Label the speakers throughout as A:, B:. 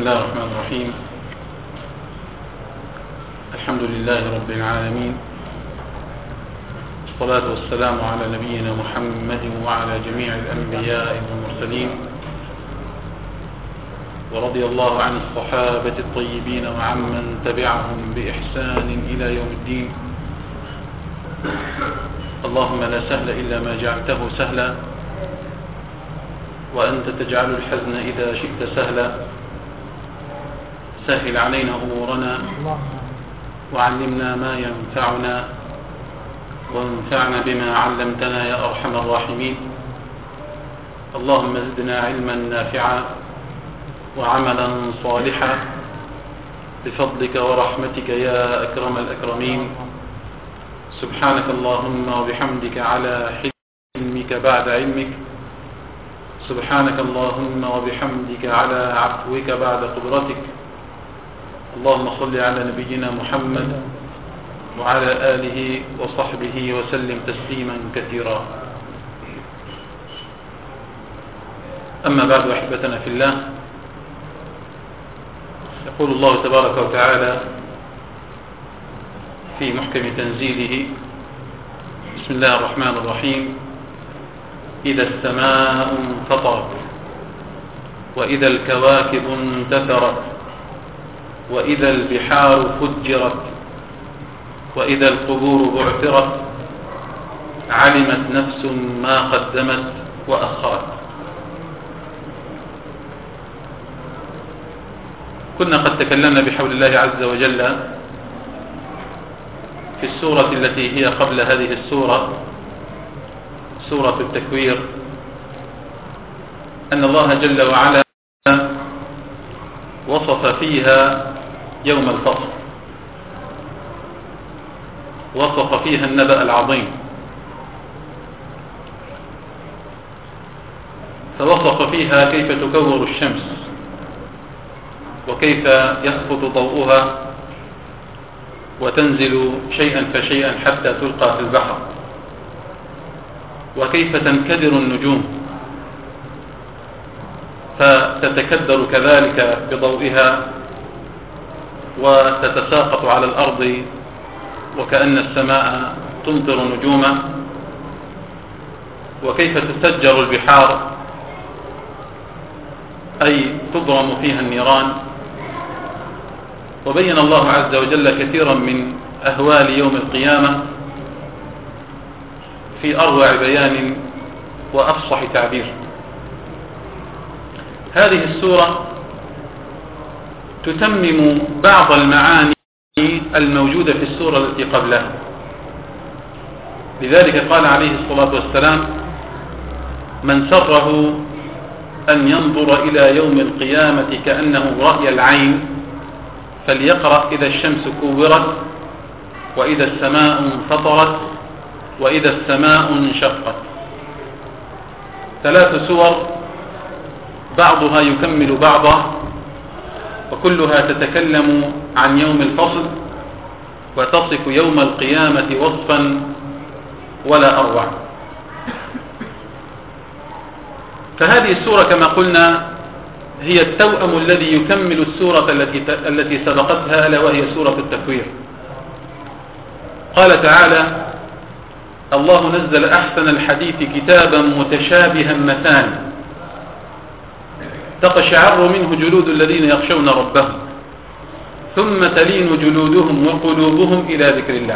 A: الله الرحمن الرحيم. الحمد لله رب العالمين، والصلاة والسلام على نبينا محمد وعلى جميع الأنبياء والمرسلين، ورضي الله عن الصحابة الطيبين وعمن تبعهم بإحسان إلى يوم الدين. اللهم لا سهل إلا ما جعلته سهلا، وأنت تجعل الحزن إذا شئت سهلا. سهل علينا أمورنا، وعلمنا ما ينفعنا، وانفعنا بما علمتنا يا أرحم الراحمين. اللهم زدنا علما نافعا وعملا صالحا بفضلك ورحمتك يا أكرم الأكرمين. سبحانك اللهم وبحمدك على حلمك بعد علمك، سبحانك اللهم وبحمدك على عفوك بعد قدرتك. اللهم صل على نبينا محمد وعلى آله وصحبه وسلم تسليما كثيرا. أما بعد، أحبتنا في الله، يقول الله تبارك وتعالى في محكم تنزيله: بسم الله الرحمن الرحيم. إذا السماء انفطرت، وإذا الكواكب انتثرت، وإذا البحار فجرت، وإذا القبور بعثرت، علمت نفس ما قدمت وأخرت. كنا قد تكلمنا بحول الله عز وجل في السورة التي هي قبل هذه السورة، سورة التكوير، أن الله جل وعلا وصف فيها يوم الفصل، وصف فيها النبأ العظيم، فوصف فيها كيف تكور الشمس، وكيف يسقط ضوءها وتنزل شيئا فشيئا حتى تلقى في البحر، وكيف تنكدر النجوم فتتكدر كذلك بضوئها وتتساقط على الأرض وكأن السماء تمطر نجوما، وكيف تفجر البحار أي تضرم فيها النيران. وبين الله عز وجل كثيرا من أهوال يوم القيامة في أروع بيان وأفصح تعبير. هذه السورة تتمم بعض المعاني الموجودة في السورة التي قبلها، لذلك قال عليه الصلاة والسلام: من سره أن ينظر إلى يوم القيامة كأنه رأي العين فليقرأ إذا الشمس كورت، وإذا السماء انفطرت، وإذا السماء انشقت. 3 سور بعضها يكمل بعضا، وكلها تتكلم عن يوم الفصل وتصف يوم القيامة وصفا ولا أروع. فهذه السورة كما قلنا هي التوأم الذي يكمل السورة التي سبقتها، ألا وهي سورة التكوير. قال تعالى: الله نزل أحسن الحديث كتابا متشابها مثاني تقشعر منه جلود الذين يخشون ربهم ثم تلين جلودهم وقلوبهم إلى ذكر الله.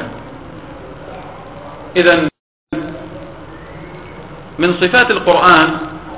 A: إذن من صفات القرآن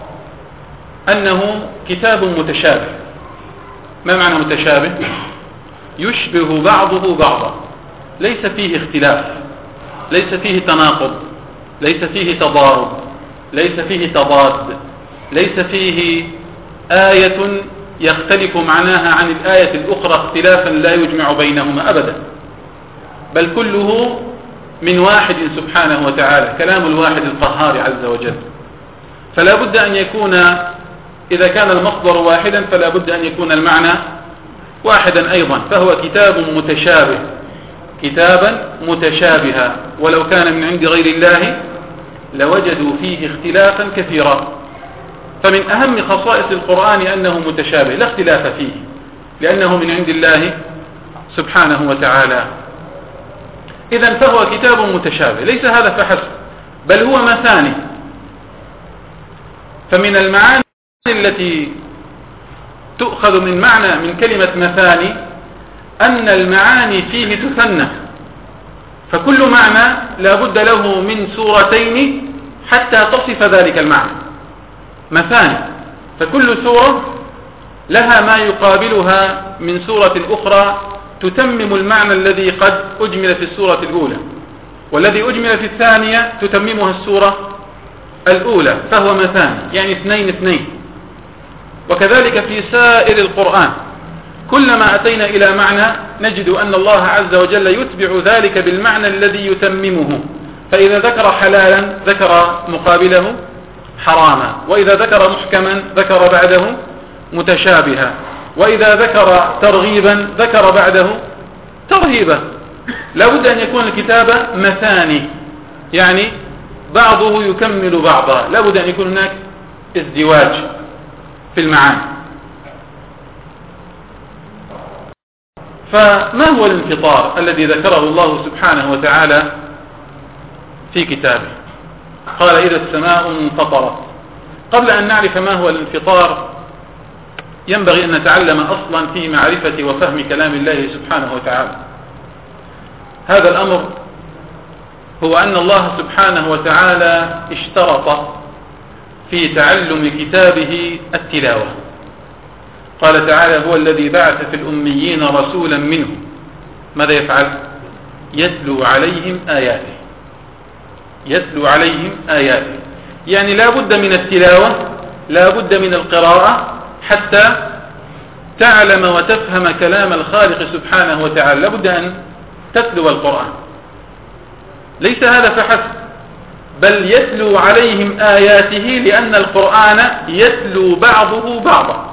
A: أنه كتاب متشابه. ما معنى متشابه؟ يشبه بعضه بعضا، ليس فيه اختلاف، ليس فيه تناقض، ليس فيه تضارب، ليس فيه تضاد، ليس فيه آية يختلف معناها عن الآية الأخرى اختلافا لا يجمع بينهما أبدا، بل كله من واحد سبحانه وتعالى، كلام الواحد القهار عز وجل. فلا بد أن يكون، إذا كان المصدر واحدا فلا بد أن يكون المعنى واحدا أيضا. فهو كتاب متشابه، كتابا متشابها، ولو كان من عند غير الله لوجدوا فيه اختلافا كثيرا. فمن أهم خصائص القرآن أنه متشابه لا اختلاف فيه، لأنه من عند الله سبحانه وتعالى. إذن فهو كتاب متشابه. ليس هذا فحسب، بل هو مثاني. فمن المعاني التي تؤخذ من كلمة مثاني أن المعاني فيه تثنى، فكل معنى لا بد له من سورتين حتى تصف ذلك المعنى. مثاني، فكل سورة لها ما يقابلها من سورة أخرى تتمم المعنى الذي قد أجمل في السورة الأولى، والذي أجمل في الثانية تتممها السورة الأولى، فهو مثاني، يعني 2 وكذلك في سائر القرآن كلما أتينا إلى معنى نجد أن الله عز وجل يتبع ذلك بالمعنى الذي يتممه. فإذا ذكر حلالا ذكر مقابله حراما، وإذا ذكر محكما ذكر بعده متشابها، وإذا ذكر ترغيبا ذكر بعده ترهيبا. لا بد أن يكون الكتاب مثاني، يعني بعضه يكمل بعضا، لا بد أن يكون هناك ازدواج في المعاني. فما هو الانفطار الذي ذكره الله سبحانه وتعالى في كتابه؟ قال إذا السماء انفطرت. قبل أن نعرف ما هو الانفطار ينبغي أن نتعلم أصلا في معرفة وفهم كلام الله سبحانه وتعالى. هذا الأمر هو أن الله سبحانه وتعالى اشترط في تعلم كتابه التلاوة. قال تعالى هو الذي بعث في الأميين رسولا منهم ماذا يفعل؟ يتلو عليهم آياته. يتلو عليهم آياته، يعني لا بد من التلاوة، لا بد من القراءة حتى تعلم وتفهم كلام الخالق سبحانه وتعالى. لا بد أن تتلو القرآن. ليس هذا فحسب، بل يتلو عليهم آياته، لأن القرآن يتلو بعضه بعضا،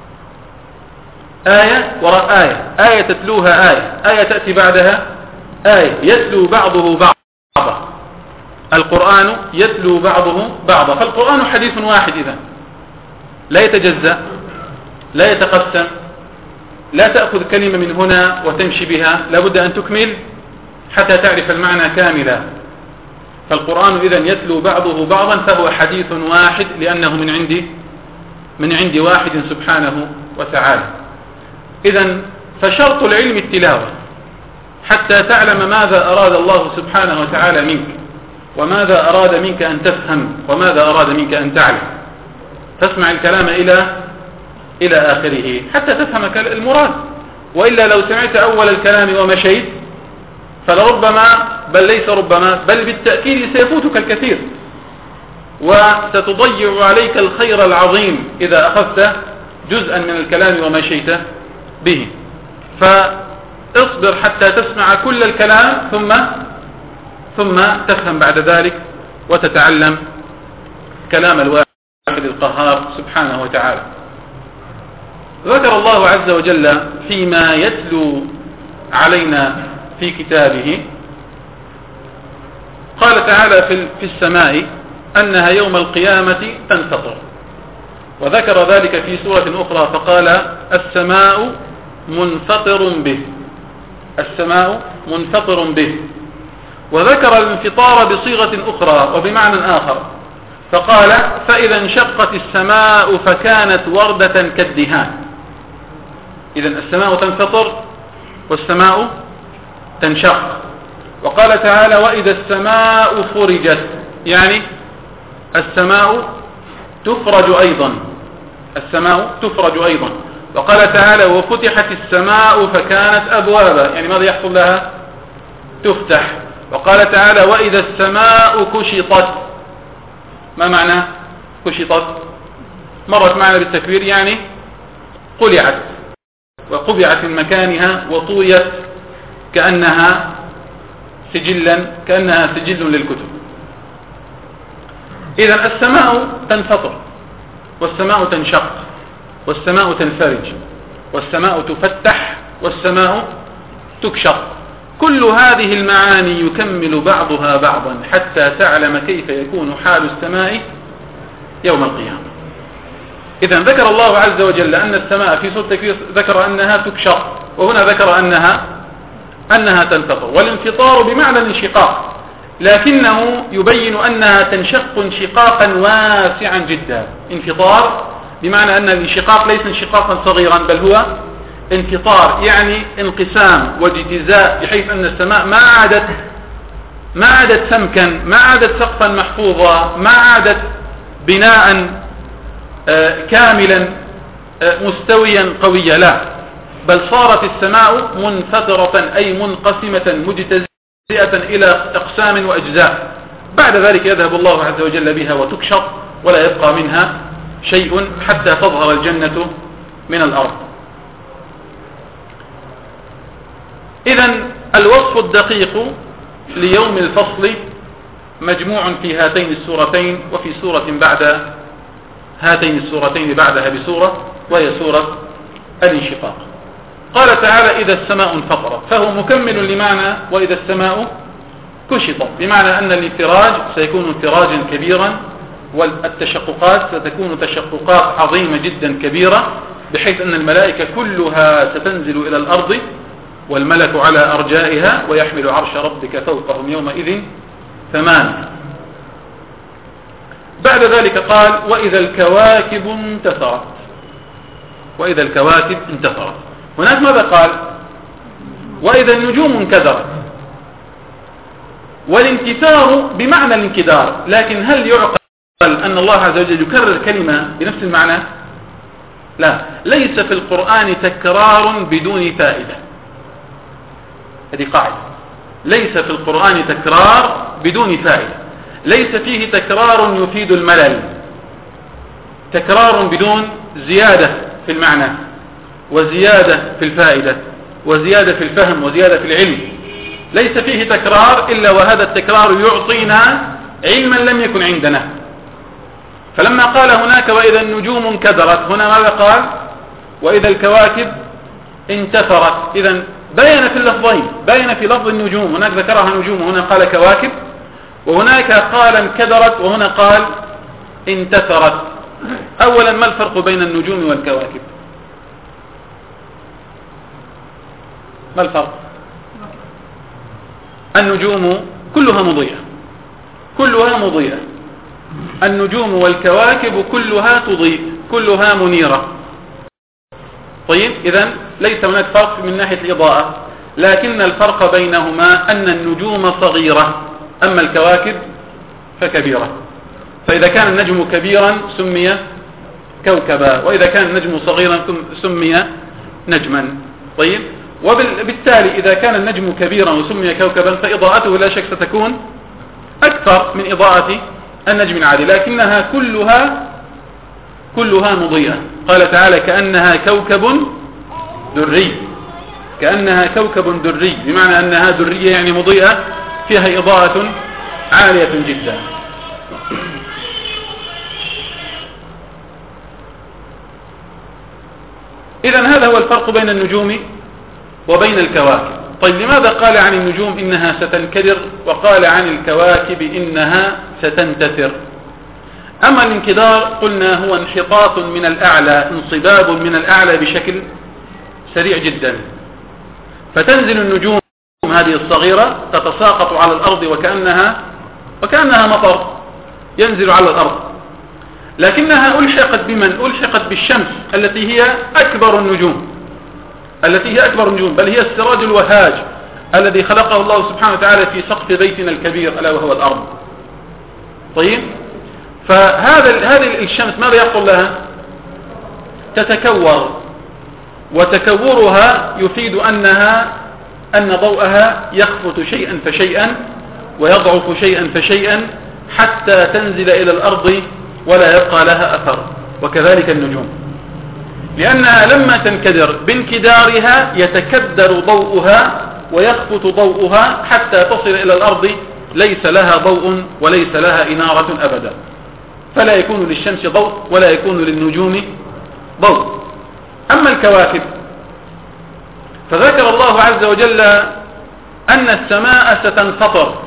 A: آية وراء آية، آية تتلوها آية تأتي بعدها آية، يتلو بعضه بعضا. القرآن يتلو بعضه بعضا، فالقرآن حديث واحد إذن لا يتجزأ، لا يتقسم، لا تأخذ كلمة من هنا وتمشي بها، لا بد أن تكمل حتى تعرف المعنى كاملا. فالقرآن إذن يتلو بعضه بعضا، فهو حديث واحد لأنه من عند واحد سبحانه وتعالى. إذن فشرط العلم التلاوة حتى تعلم ماذا أراد الله سبحانه وتعالى منك، وماذا أراد منك أن تفهم، وماذا أراد منك أن تعلم. تسمع الكلام إلى آخره حتى تفهم المراد، وإلا لو سمعت أول الكلام ومشيت فلربما، بل ليس ربما، بل بالتأكيد سيفوتك الكثير، وستضيع عليك الخير العظيم إذا أخذت جزءا من الكلام ومشيت به. فاصبر حتى تسمع كل الكلام ثم تفهم بعد ذلك وتتعلم كلام الواحد القهار سبحانه وتعالى. ذكر الله عز وجل فيما يتلو علينا في كتابه، قال تعالى في السماء أنها يوم القيامة تنفطر، وذكر ذلك في سورة أخرى فقال السماء منفطر به، السماء منفطر به. وذكر الانفطار بصيغة أخرى وبمعنى آخر فقال فإذا انشقت السماء فكانت وردة كالدهان. إذن السماء تنفطر والسماء تنشق. وقال تعالى وإذا السماء فرجت، يعني السماء تفرج أيضا، السماء تفرج أيضا. وقال تعالى وفتحت السماء فكانت أبوابا، يعني ماذا يحصل لها؟ تفتح. وقال تعالى وإذا السماء كشطت. ما معنى كشطت؟ مرت معنا بالتكبير، يعني قلعت وقبعت من مكانها وطويت كأنها سجل للكتب. إذن السماء تنفطر والسماء تنشق والسماء تنفرج والسماء تفتح والسماء تكشط. كل هذه المعاني يكمل بعضها بعضا حتى تعلم كيف يكون حال السماء يوم القيامة. إذن ذكر الله عز وجل أن السماء في سورة التكوير ذكر أنها تكشط، وهنا ذكر أنها تنفطر، والانفطار بمعنى الانشقاق، لكنه يبين أنها تنشق انشقاقا واسعا جدا. انفطار بمعنى أن الانشقاق ليس انشقاقا صغيرا، بل هو انفطار، يعني انقسام واجتزاء، بحيث أن السماء ما عادت سمكا، ما عادت سقفا محفوظا، ما عادت بناء كاملا مستويا قويا، لا، بل صارت السماء منفطرة أي منقسمة مجتزئة إلى أقسام وأجزاء. بعد ذلك يذهب الله عز وجل بها وتكشط ولا يبقى منها شيء حتى تظهر الجنة من الأرض. إذن الوصف الدقيق ليوم الفصل مجموع في هاتين السورتين، وفي سورة بعد هاتين السورتين بعدها بسورة، وهي سورة الانشقاق. قال تعالى إذا السماء انفطرت، فهو مكمل لمعنى وإذا السماء كشطت، بمعنى أن الانفراج سيكون انفراجا كبيرا، والتشققات ستكون تشققات عظيمة جدا كبيرة، بحيث أن الملائكة كلها ستنزل إلى الأرض والملك على أرجائها، ويحمل عرش ربك فوقهم يومئذ ثمانية. بعد ذلك قال وإذا الكواكب انتثرت. وإذا الكواكب انتثرت، هناك ماذا قال؟ وإذا النجوم انكدرت. والانكسار بمعنى الانكدار، لكن هل يعقل أن الله عز وجل يكرر كلمة بنفس المعنى؟ لا، ليس في القرآن تكرار بدون فائدة. هذه قاعدة، ليس في القرآن تكرار بدون فائدة، ليس فيه تكرار يفيد الملل، تكرار بدون زيادة في المعنى وزيادة في الفائدة وزيادة في الفهم وزيادة في العلم. ليس فيه تكرار إلا وهذا التكرار يعطينا علما لم يكن عندنا. فلما قال هناك وإذا النجوم انكدرت، هنا ماذا قال؟ وإذا الكواكب انتثرت. إذن بين في اللفظين، بين في لفظ النجوم، هناك ذكرها نجوم وهنا قال كواكب، وهناك قال انكدرت وهنا قال انتثرت. أولا ما الفرق بين النجوم والكواكب؟ ما الفرق؟ النجوم كلها مضيئة، كلها مضيئة. النجوم والكواكب كلها تضيء، كلها منيرة. طيب، إذن ليس هناك فرق من ناحية الإضاءة، لكن الفرق بينهما أن النجوم صغيرة أما الكواكب فكبيرة. فإذا كان النجم كبيرا سمي كوكبا، وإذا كان النجم صغيرا سمي نجما. طيب، وبالتالي إذا كان النجم كبيرا وسمي كوكبا فإضاءته لا شك ستكون أكثر من إضاءة النجم العادي، لكنها كلها مضيئة. قال تعالى كأنها كوكب دري، كأنها كوكب دري، بمعنى أنها درية يعني مضيئة، فيها إضاءة عالية جدا. إذن هذا هو الفرق بين النجوم وبين الكواكب. طيب، لماذا قال عن النجوم إنها ستنكدر وقال عن الكواكب إنها ستنتثر؟ أما الانكدار قلنا هو انحطاط من الأعلى، انصباب من الأعلى بشكل سريع جدا، فتنزل النجوم هذه الصغيرة تتساقط على الأرض وكأنها مطر ينزل على الأرض، لكنها ألحقت بمن؟ ألحقت بالشمس التي هي أكبر النجوم، بل هي السراج الوهاج الذي خلقه الله سبحانه وتعالى في سقف بيتنا الكبير ألا وهو الأرض. طيب، هذه الشمس ماذا يحصل لها؟ تتكور، وتكورها يفيد أن ضوءها يخفت شيئا فشيئا ويضعف شيئا فشيئا حتى تنزل إلى الأرض ولا يبقى لها أثر. وكذلك النجوم، لأنها لما تنكدر بانكدارها يتكدر ضوءها ويخفت ضوءها حتى تصل إلى الأرض ليس لها ضوء وليس لها إنارة أبدا، فلا يكون للشمس ضوء ولا يكون للنجوم ضوء. أما الكواكب فذكر الله عز وجل أن السماء ستنفطر،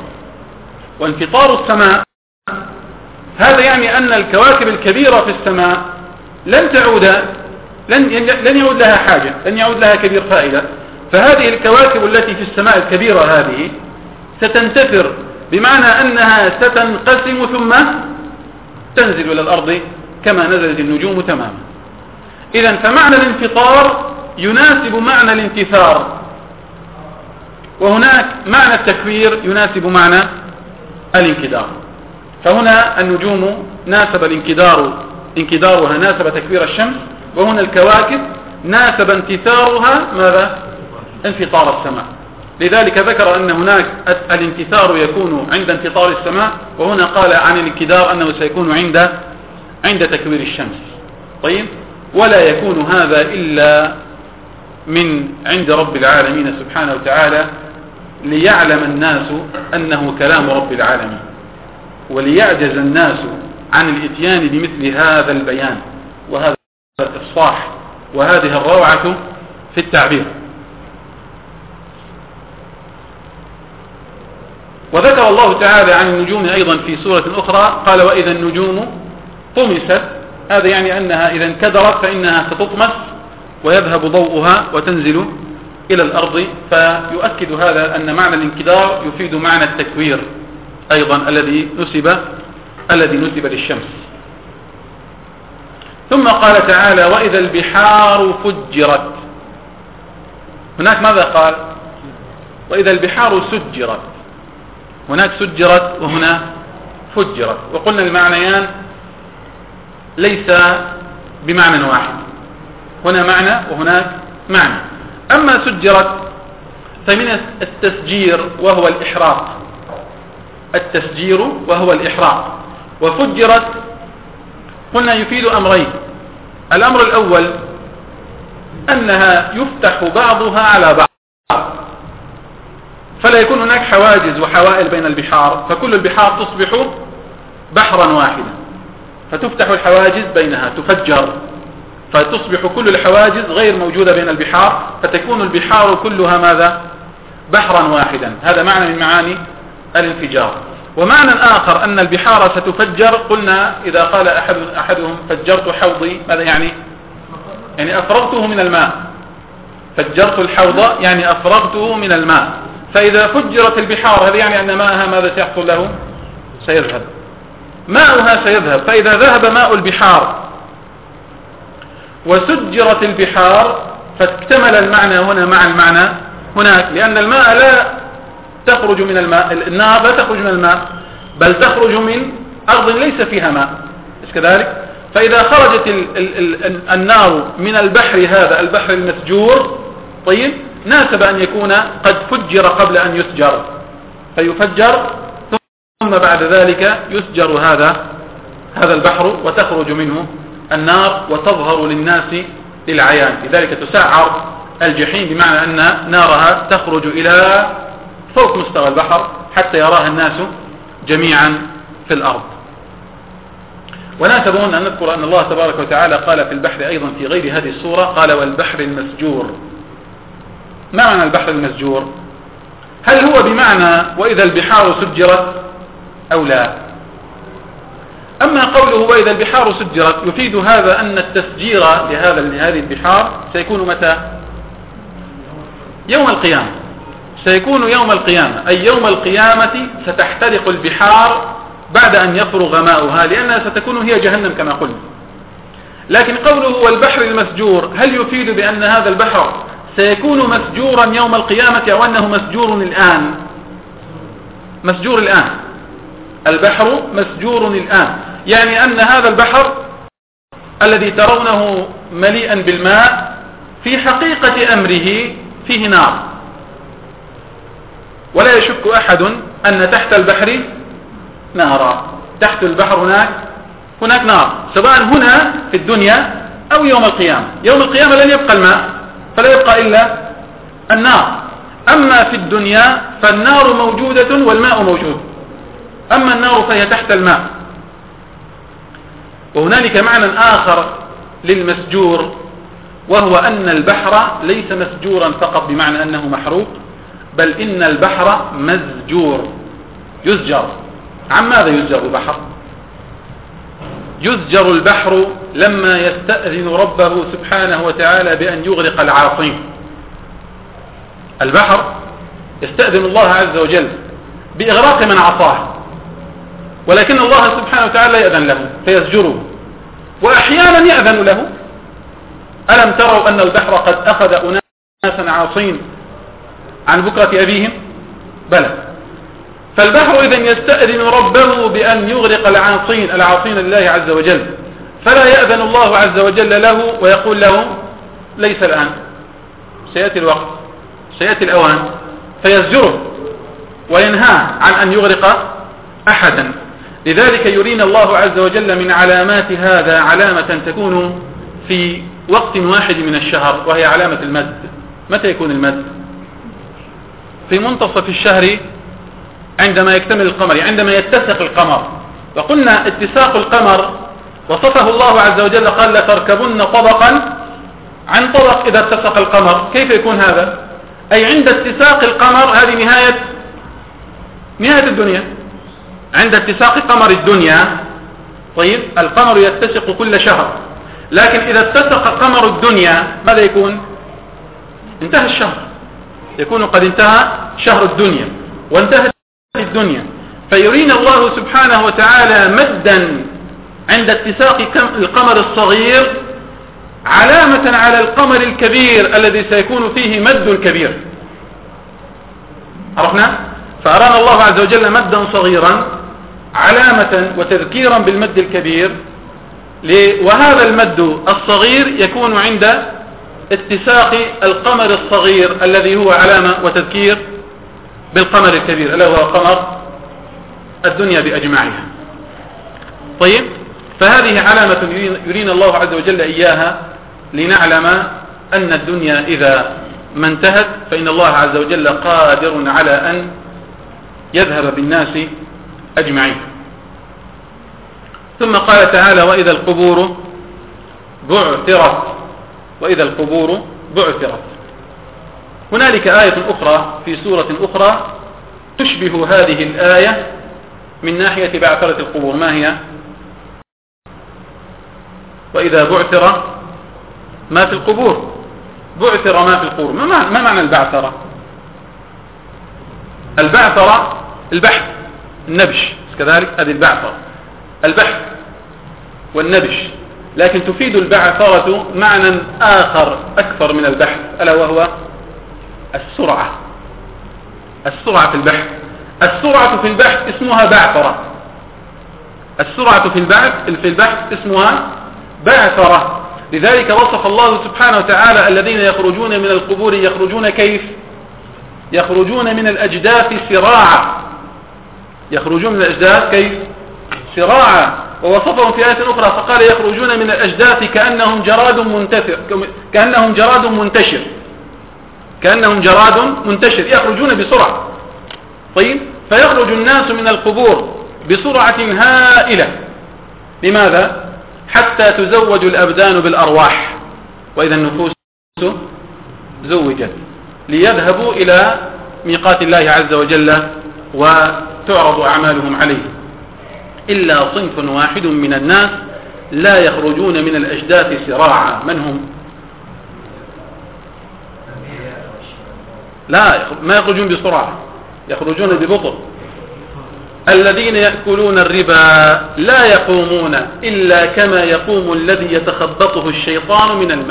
A: وانفطار السماء هذا يعني أن الكواكب الكبيرة في السماء لن يعود لها حاجة، لن يعود لها كبير فائدة. فهذه الكواكب التي في السماء الكبيرة هذه ستنتثر، بمعنى أنها ستنقسم ثم تنزل إلى الأرض كما نزلت النجوم تماما. إذن فمعنى الانفطار يناسب معنى الانتثار، وهناك معنى التكوير يناسب معنى الانكدار. فهنا النجوم ناسب انكدارها ناسب تكوير الشمس، وهنا الكواكب ناسب انتثارها ماذا؟ انفطار السماء. لذلك ذكر أن هناك الانتثار يكون عند انفطار السماء، وهنا قال عن الانكدار أنه سيكون عند تكوير الشمس. طيب، ولا يكون هذا إلا من عند رب العالمين سبحانه وتعالى، ليعلم الناس أنه كلام رب العالمين، وليعجز الناس عن الاتيان بمثل هذا البيان وهذا الإفصاح وهذه الروعة في التعبير. وذكر الله تعالى عن النجوم أيضا في سورة أخرى، قال وإذا النجوم طمست، هذا يعني أنها إذا انكدرت فإنها ستطمس ويذهب ضوءها وتنزل إلى الأرض. فيؤكد هذا أن معنى الانكدار يفيد معنى التكوير أيضا الذي نسب للشمس. ثم قال تعالى وإذا البحار فجرت. هناك ماذا قال؟ وإذا البحار سجرت. هناك سجرت وهنا فجرت، وقلنا المعنيان ليس بمعنى واحد، هنا معنى وهناك معنى. أما سجرت فمن التسجير وهو الإحراق، التسجير وهو الإحراق. وفجرت قلنا يفيد أمرين. الأمر الأول أنها يفتح بعضها على بعض، فلا يكون هناك حواجز وحوائل بين البحار، فكل البحار تصبح بحرا واحدا، فتفتح الحواجز بينها، تفجر، فتصبح كل الحواجز غير موجودة بين البحار، فتكون البحار كلها ماذا؟ بحرا واحدا. هذا معنى من معاني الانفجار. ومعنى آخر أن البحار ستفجر، قلنا إذا قال أحدهم فجرت حوضي، ماذا يعني؟ يعني أفرغته من الماء. فجرت الحوض يعني أفرغته من الماء. فإذا فجرت البحار هذا يعني أن ماءها ماذا سيحصل له؟ سيذهب، ماؤها سيذهب. فإذا ذهب ماء البحار وسجرت البحار فاكتمل المعنى هنا مع المعنى هناك، لأن الماء لا تخرج من الماء، النار لا تخرج من الماء، بل تخرج من أرض ليس فيها ماء، مش كذلك؟ فإذا خرجت النار من البحر هذا البحر المسجور، طيب، ناسب أن يكون قد فجر قبل أن يسجر، فيفجر ثم بعد ذلك يسجر هذا البحر وتخرج منه النار وتظهر للناس للعيان. لذلك تسعر الجحيم، بمعنى أن نارها تخرج إلى فوق مستوى البحر حتى يراها الناس جميعا في الأرض. وناسبون أن نذكر أن الله تبارك وتعالى قال في البحر أيضا في غير هذه السورة، قال والبحر المسجور. ما معنى البحر المسجور؟ هل هو بمعنى وإذا البحار سجرت أو لا؟ أما قوله وإذا البحار سجرت يفيد هذا أن التسجير لهذه البحار سيكون متى؟ يوم القيامة. سيكون يوم القيامة، أي يوم القيامة ستحترق البحار بعد أن يفرغ ماؤها، لأنها ستكون هي جهنم كما قلنا. لكن قوله والبحر المسجور هل يفيد بأن هذا البحر سيكون مسجورا يوم القيامة أو أنه مسجور الآن؟ مسجور الآن، البحر مسجور الآن، يعني أن هذا البحر الذي ترونه مليئا بالماء في حقيقة أمره فيه نار، ولا يشك أحد أن تحت البحر نارا، تحت البحر هناك نار، سواء هنا في الدنيا أو يوم القيامة. يوم القيامة لن يبقى الماء، فلا يبقى إلا النار. أما في الدنيا فالنار موجودة والماء موجود، أما النار فهي تحت الماء. وهنالك معنى آخر للمسجور، وهو أن البحر ليس مسجورا فقط بمعنى أنه محروق، بل إن البحر مزجور، يزجر. عن ماذا يزجر البحر؟ يزجر البحر لما يستأذن ربه سبحانه وتعالى بأن يغرق العاصين. البحر يستأذن الله عز وجل بإغراق من عصاه، ولكن الله سبحانه وتعالى يأذن له فيزجره، وأحيانا يأذن له. ألم تروا أن البحر قد أخذ أناسا عاصين عن بكرة أبيهم؟ بلى. فالبحر إذن يستأذن ربه بأن يغرق العاصين لله عز وجل، فلا يأذن الله عز وجل له ويقول له ليس الآن، سيأتي الوقت، سيأتي الأوان، فيزجره وينهى عن أن يغرق أحدا. لذلك يرينا الله عز وجل من علامات هذا علامة تكون في وقت واحد من الشهر، وهي علامة المد. متى يكون المد؟ في منتصف الشهر عندما يكتمل القمر، عندما يتسق القمر. وقلنا اتساق القمر وصفه الله عز وجل، قال لتركبن طبقا عن طبق إذا اتسق القمر. كيف يكون هذا؟ أي عند اتساق القمر، هذه نهاية الدنيا. عند اتساق قمر الدنيا، طيب القمر يتسق كل شهر، لكن إذا اتسق قمر الدنيا ماذا يكون؟ انتهى الشهر، يكون قد انتهى شهر الدنيا وانتهت الدنيا. فيرينا الله سبحانه وتعالى مدا عند اتساق القمر الصغير علامة على القمر الكبير الذي سيكون فيه مد الكبير. عرفنا؟ فأرانا الله عز وجل مدا صغيرا علامة وتذكيرا بالمد الكبير، وهذا المد الصغير يكون عند اتساق القمر الصغير الذي هو علامة وتذكير بالقمر الكبير الذي هو قمر الدنيا بأجمعها. طيب، فهذه علامة يرينا الله عز وجل إياها لنعلم أن الدنيا إذا ما انتهت فإن الله عز وجل قادر على أن يذهب بالناس أجمعين. ثم قال تعالى: وإذا القبور بعثرت. وإذا القبور بعثرت. هنالك آية أخرى في سورة أخرى تشبه هذه الآية من ناحية بعثرة القبور. ما هي؟ وإذا بعثر ما في القبور. بعثر ما في القبور. ما معنى البعثرة؟ البعثرة البحث، النبش كذلك، هذه البعثرة البحث والنبش، لكن تفيد البعثرة معنى آخر أكثر من البحث، ألا وهو السرعة. السرعة في البحث. السرعة في البحث اسمها بعثرة. السرعة في البحث اسمها بعثرة. لذلك وصف الله سبحانه وتعالى الذين يخرجون من القبور يخرجون كيف؟ يخرجون من الأجداث سراعا. يخرجون من الأجداث كيف؟ سراعا. ووصفهم في آية أخرى فقال: يخرجون من الأجداث كأنهم جراد منتشر. كأنهم جراد منتشر، يخرجون بسرعة. طيب، فيخرج الناس من القبور بسرعة هائلة. لماذا؟ حتى تزوج الأبدان بالأرواح، وإذا النفوس زوجت، ليذهبوا إلى ميقات الله عز وجل وتعرض أعمالهم عليه. إلا صنف واحد من الناس لا يخرجون من الأجداث سراعا. من هم؟ لا، ما يخرجون بسرعة، يخرجون ببطء. الذين يأكلون الربا لا يقومون إلا كما يقوم الذي يتخبطه الشيطان من المس.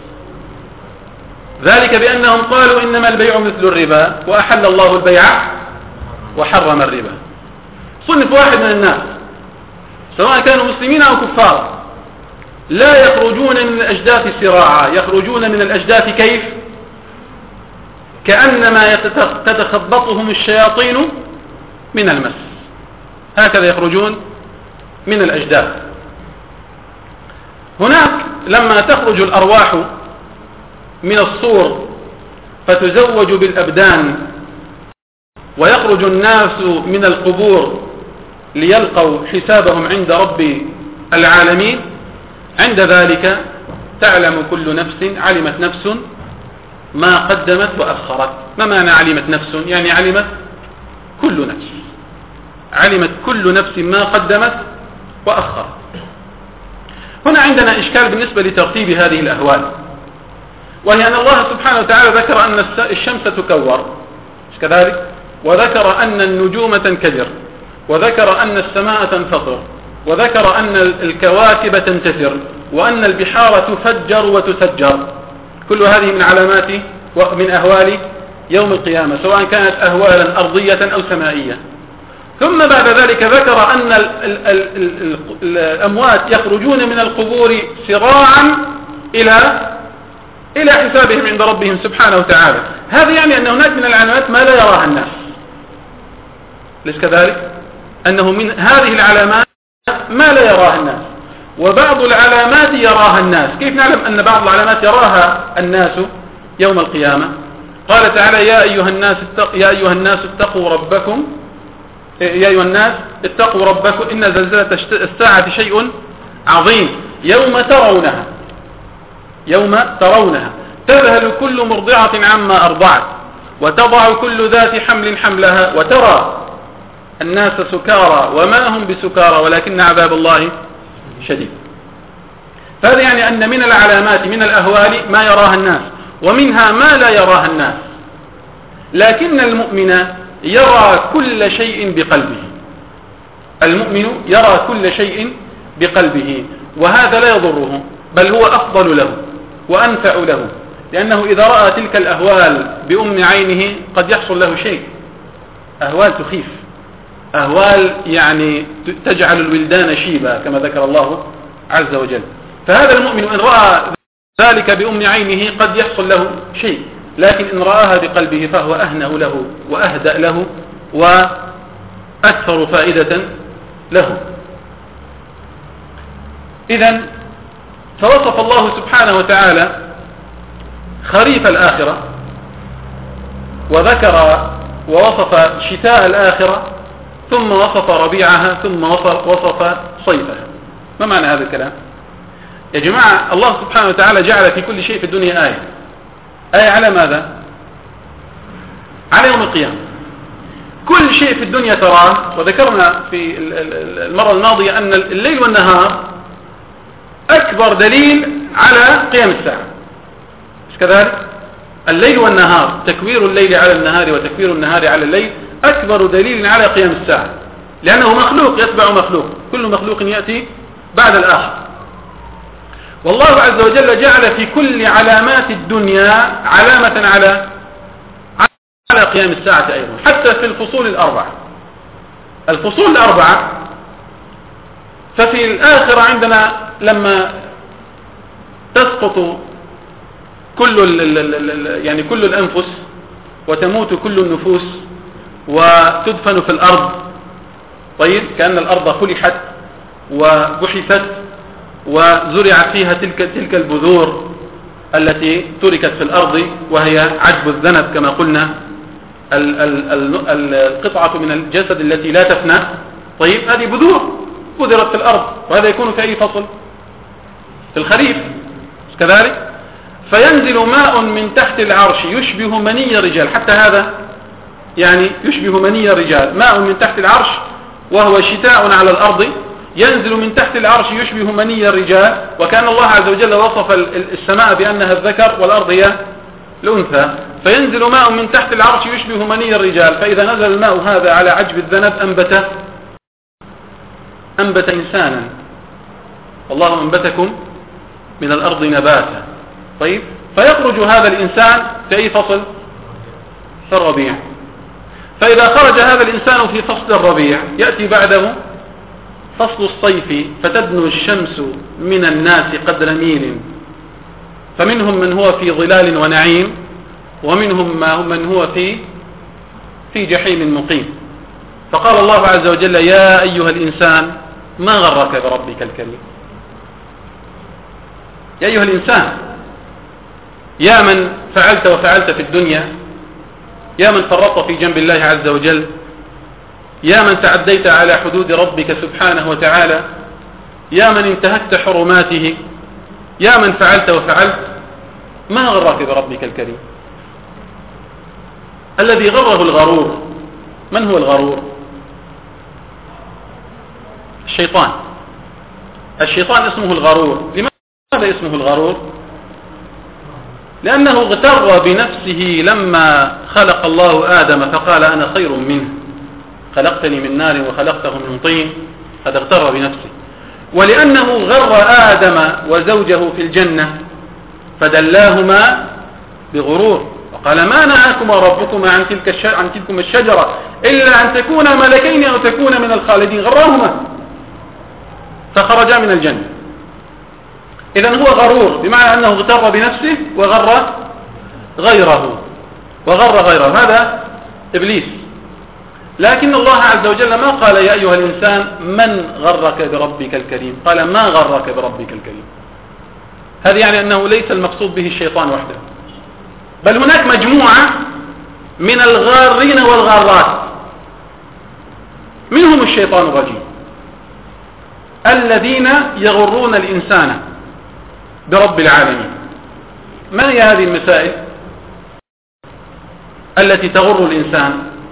A: ذلك بأنهم قالوا إنما البيع مثل الربا وأحل الله البيع وحرم الربا. صنف واحد من الناس سواء كانوا مسلمين أو كفار لا يخرجون من الأجداث سراعا، يخرجون من الأجداث كيف؟ كأنما تتخبطهم الشياطين من المس. هكذا يخرجون من الأجداث. هناك لما تخرج الأرواح من الصور فتزوج بالأبدان ويخرج الناس من القبور ليلقوا حسابهم عند رب العالمين، عند ذلك تعلم كل نفس، علمت نفس ما قدمت وأخرت. ما معنى علمت نفس؟ يعني علمت كل نفس، علمت كل نفس ما قدمت وأخرت. هنا عندنا إشكال بالنسبة لترتيب هذه الأهوال، وهي أن الله سبحانه وتعالى ذكر أن الشمس تكور كذلك، وذكر أن النجوم تنكدر، وذكر أن السماء تنفطر، وذكر أن الكواكب تنتثر، وأن البحار تفجر وتسجر. كل هذه من علامات ومن أهوال يوم القيامة، سواء كانت أهوالا أرضية أو سمائية. ثم بعد ذلك ذكر أن الأموات يخرجون من القبور سراعا إلى حسابهم عند ربهم سبحانه وتعالى. هذا يعني أن هناك من العلامات ما لا يراها الناس، ليس كذلك؟ أنه من هذه العلامات ما لا يراها الناس، وبعض العلامات يراها الناس. كيف نعلم أن بعض العلامات يراها الناس يوم القيامة؟ قال تعالى: يا أيها الناس اتقوا ربكم، يا أيها الناس اتقوا ربكم إن زلزلة الساعة شيء عظيم يوم ترونها تذهل كل مرضعة عما أرضعت وتضع كل ذات حمل حملها وترى الناس سكارى وما هم بسكارى ولكن عذاب الله شديد. فهذا يعني أن من العلامات من الأهوال ما يراها الناس، ومنها ما لا يراها الناس، لكن المؤمن يرى كل شيء بقلبه. المؤمن يرى كل شيء بقلبه، وهذا لا يضره، بل هو أفضل له وأنفع له، لأنه إذا رأى تلك الأهوال بأم عينه قد يحصل له شيء. أهوال تخيف، أهوال يعني تجعل الولدان شيبا كما ذكر الله عز وجل. فهذا المؤمن إن رأى ذلك بأم عينه قد يحصل له شيء، لكن إن رآها بقلبه فهو أهنأ له وأهدأ له وأكثر فائدة له. إذن فوصف الله سبحانه وتعالى خريف الآخرة، وذكر ووصف شتاء الآخرة، ثم وصف ربيعها، ثم وصف صيفها. ما معنى هذا الكلام يا جماعة؟ الله سبحانه وتعالى جعل في كل شيء في الدنيا آية على ماذا؟ على يوم القيامة. كل شيء في الدنيا تراه، وذكرنا في المرة الماضية أن الليل والنهار أكبر دليل على قيام الساعة، مش كذلك؟ الليل والنهار، تكوير الليل على النهار وتكوير النهار على الليل أكبر دليل على قيام الساعة، لأنه مخلوق يتبع مخلوق، كل مخلوق يأتي بعد الآخر. والله عز وجل جعل في كل علامات الدنيا علامة على قيام الساعة أيضا، حتى في الفصول الأربعة. الفصول الأربعة ففي الآخرة عندنا لما تسقط كل الأنفس وتموت كل النفوس وتدفن في الأرض، طيب كأن الأرض خلحت وبحثت وزرعت فيها تلك البذور التي تركت في الأرض، وهي عجب الذنب كما قلنا، القطعة من الجسد التي لا تفنى. طيب هذه بذرت في الأرض، وهذا يكون في أي فصل؟ في الخريف كذلك. فينزل ماء من تحت العرش يشبه مني الرجال، حتى هذا يعني يشبه مني الرجال، ماء من تحت العرش وهو شتاء على الأرض، ينزل من تحت العرش يشبه مني الرجال. وكان الله عز وجل وصف السماء بأنها الذكر والأرض هي الأنثى. فينزل ماء من تحت العرش يشبه مني الرجال، فإذا نزل الماء هذا على عجب الذنب أنبت إنسانا، والله أنبتكم من الأرض نباتا. طيب فيخرج هذا الإنسان في أي فصل؟ في الربيع. فإذا خرج هذا الإنسان في فصل الربيع يأتي بعده فصل الصيف، فتدنو الشمس من الناس قدر ميل، فمنهم من هو في ظلال ونعيم، ومنهم من هو في جحيم مقيم. فقال الله عز وجل: يا أيها الإنسان ما غرك بربك الكريم. يا أيها الإنسان، يا من فعلت وفعلت في الدنيا، يا من فرطت في جنب الله عز وجل، يا من تعديت على حدود ربك سبحانه وتعالى، يا من انتهكت حرماته، يا من فعلت وفعلت، ما غرك بربك الكريم. الذي غره الغرور. من هو الغرور؟ الشيطان. الشيطان اسمه الغرور. لماذا اسمه الغرور؟ لأنه اغتر بنفسه لما خلق الله آدم فقال أنا خير منه، خلقتني من نار وخلقته من طين، هذا اغتر بنفسه. ولأنه غر آدم وزوجه في الجنة فدلاهما بغرور وقال ما نهاكما ربكما عن تلكما الشجرة إلا أن تكونا ملكين أو تكونا من الخالدين، غراهما فخرجا من الجنة. إذن هو غرور بمعنى أنه اغتر بنفسه وغر غيره هذا إبليس. لكن الله عز وجل ما قال يا أيها الإنسان من غرك بربك الكريم، قال ما غرك بربك الكريم. هذا يعني أنه ليس المقصود به الشيطان وحده، بل هناك مجموعة من الغارين والغارات، منهم الشيطان الرجيم الذين يغرون الإنسان برب العالمين. ما هي هذه المسائل التي تغر الإنسان؟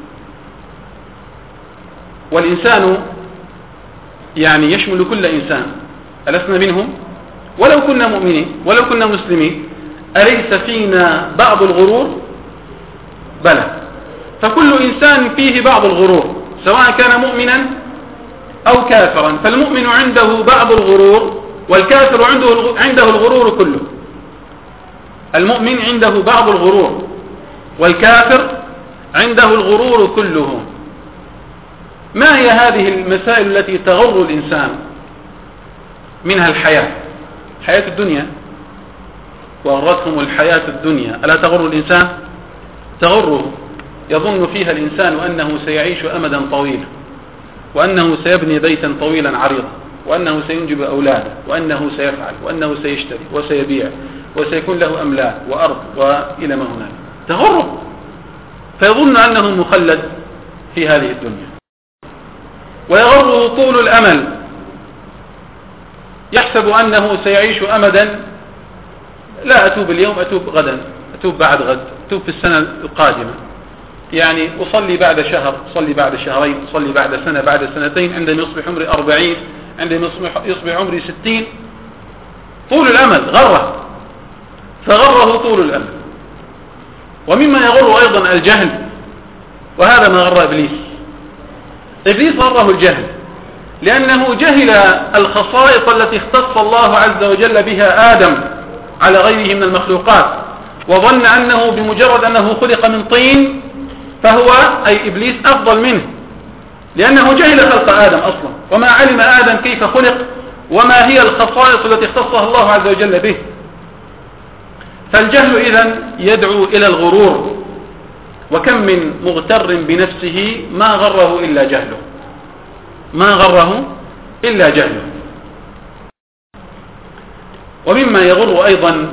A: والإنسان يعني يشمل كل إنسان، ألسنا منهم؟ ولو كنا مؤمنين ولو كنا مسلمين أليس فينا بعض الغرور؟ بلى، فكل إنسان فيه بعض الغرور سواء كان مؤمنا أو كافرا. فالمؤمن عنده بعض الغرور والكافر عنده الغرور كله. المؤمن عنده بعض الغرور والكافر عنده الغرور كله. ما هي هذه المسائل التي تغر الإنسان؟ منها حياة الدنيا، وغرتهم الحياة الدنيا، ألا تغر الإنسان؟ تغره، يظن فيها الإنسان أنه سيعيش أمدا طويلا، وأنه سيبني بيتا طويلا عريضا، وأنه سينجب أولادا، وأنه سيفعل، وأنه سيشتري وسيبيع وسيكون له أملاك وأرض وإلى ما هناك. تغره، فيظن أنه مخلد في هذه الدنيا. ويغره طول الأمل، يحسب أنه سيعيش أمدا، لا أتوب اليوم أتوب غدا، أتوب بعد غد، أتوب في السنة القادمة، يعني أصلي بعد شهر، أصلي بعد شهرين، أصلي بعد سنة، بعد سنتين، عندما يصبح عمري 40، عندما يصبح عمري 60. طول الأمل غره، فغره طول الأمل. ومما يغر أيضا الجهل، وهذا ما غر إبليس غره الجهل، لأنه جهل الخصائص التي اختص الله عز وجل بها آدم على غيره من المخلوقات، وظن أنه بمجرد أنه خلق من طين فهو أي إبليس أفضل منه، لأنه جهل خلق آدم أصلا، وما علم آدم كيف خلق وما هي الخصائص التي اختصها الله عز وجل به. فالجهل إذن يدعو إلى الغرور، وكم من مغتر بنفسه ما غره إلا جهله. ومما يغر أيضا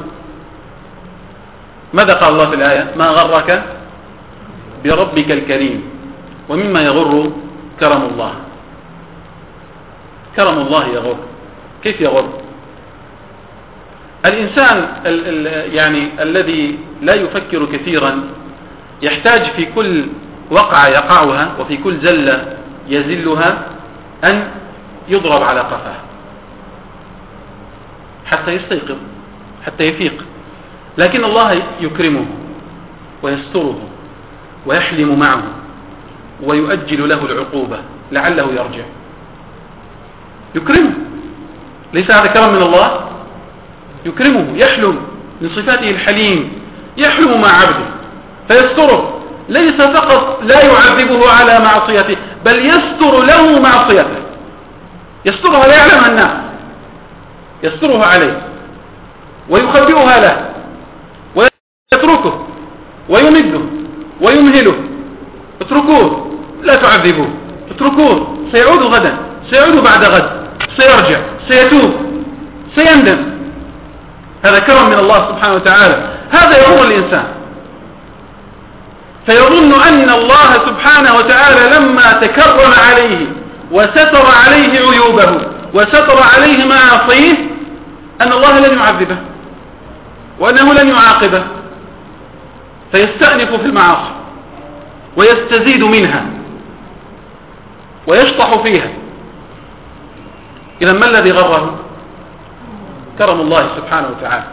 A: ماذا قال الله في الآية؟ ما غرك بربك الكريم. ومما يغر كرم الله يغر. كيف يغر؟ الإنسان يعني الذي لا يفكر كثيرا يحتاج في كل وقعة يقعها وفي كل زلة يزلها أن يضرب على قفاه حتى يستيقظ، حتى يفيق. لكن الله يكرمه ويستره ويحلم معه ويؤجل له العقوبة لعله يرجع. يكرمه، ليس هذا كرم من الله؟ يكرمه، يحلم، من صفاته الحليم، يحلم مع عبده فيستره، ليس فقط لا يعذبه على معصيته بل يستر له معصيته، يسترها لا يعلمها الناس، يسترها عليه ويخبئها له ويتركه ويمده ويمهله. اتركوه، لا تعذبوه، اتركوه، سيعود غدا، سيعود بعد غد، سيرجع، سيتوب، سيندم. هذا كرم من الله سبحانه وتعالى. هذا يغر الإنسان، فيظن أن الله سبحانه وتعالى لما تكرم عليه وستر عليه عيوبه وستر عليه معاصيه أن الله لن يعذبه وأنه لن يعاقبه، فيستأنف في المعاصي ويستزيد منها ويشطح فيها. إذا ما الذي غره؟ كرم الله سبحانه وتعالى.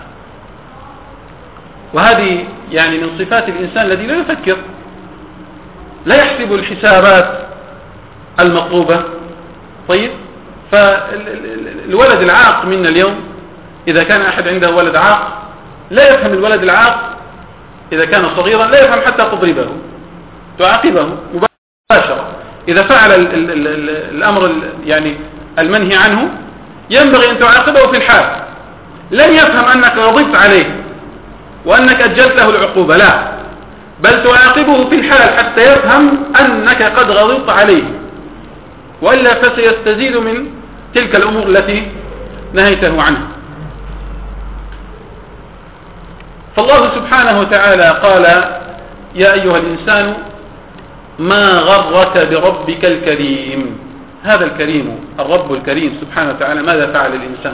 A: وهذه يعني من صفات الإنسان الذي لا يفكر، لا يحسب الحسابات المطلوبة. طيب، فالولد العاق منا اليوم إذا كان أحد عنده ولد عاق لا يفهم الولد العاق إذا كان صغيرا، لا يفهم حتى تضربه، تعاقبه مباشرة. إذا فعل الأمر يعني المنهي عنه ينبغي أن تعاقبه في الحال، لن يفهم أنك غضبت عليه وأنك أجلت له العقوبة، لا، بل تعاقبه في الحال حتى يفهم أنك قد غضبت عليه، وإلا فسيستزيد من تلك الأمور التي نهيته عنها. فالله سبحانه وتعالى قال: يا أيها الإنسان ما غرك بربك الكريم. هذا الكريم، الرب الكريم سبحانه وتعالى، ماذا فعل الإنسان؟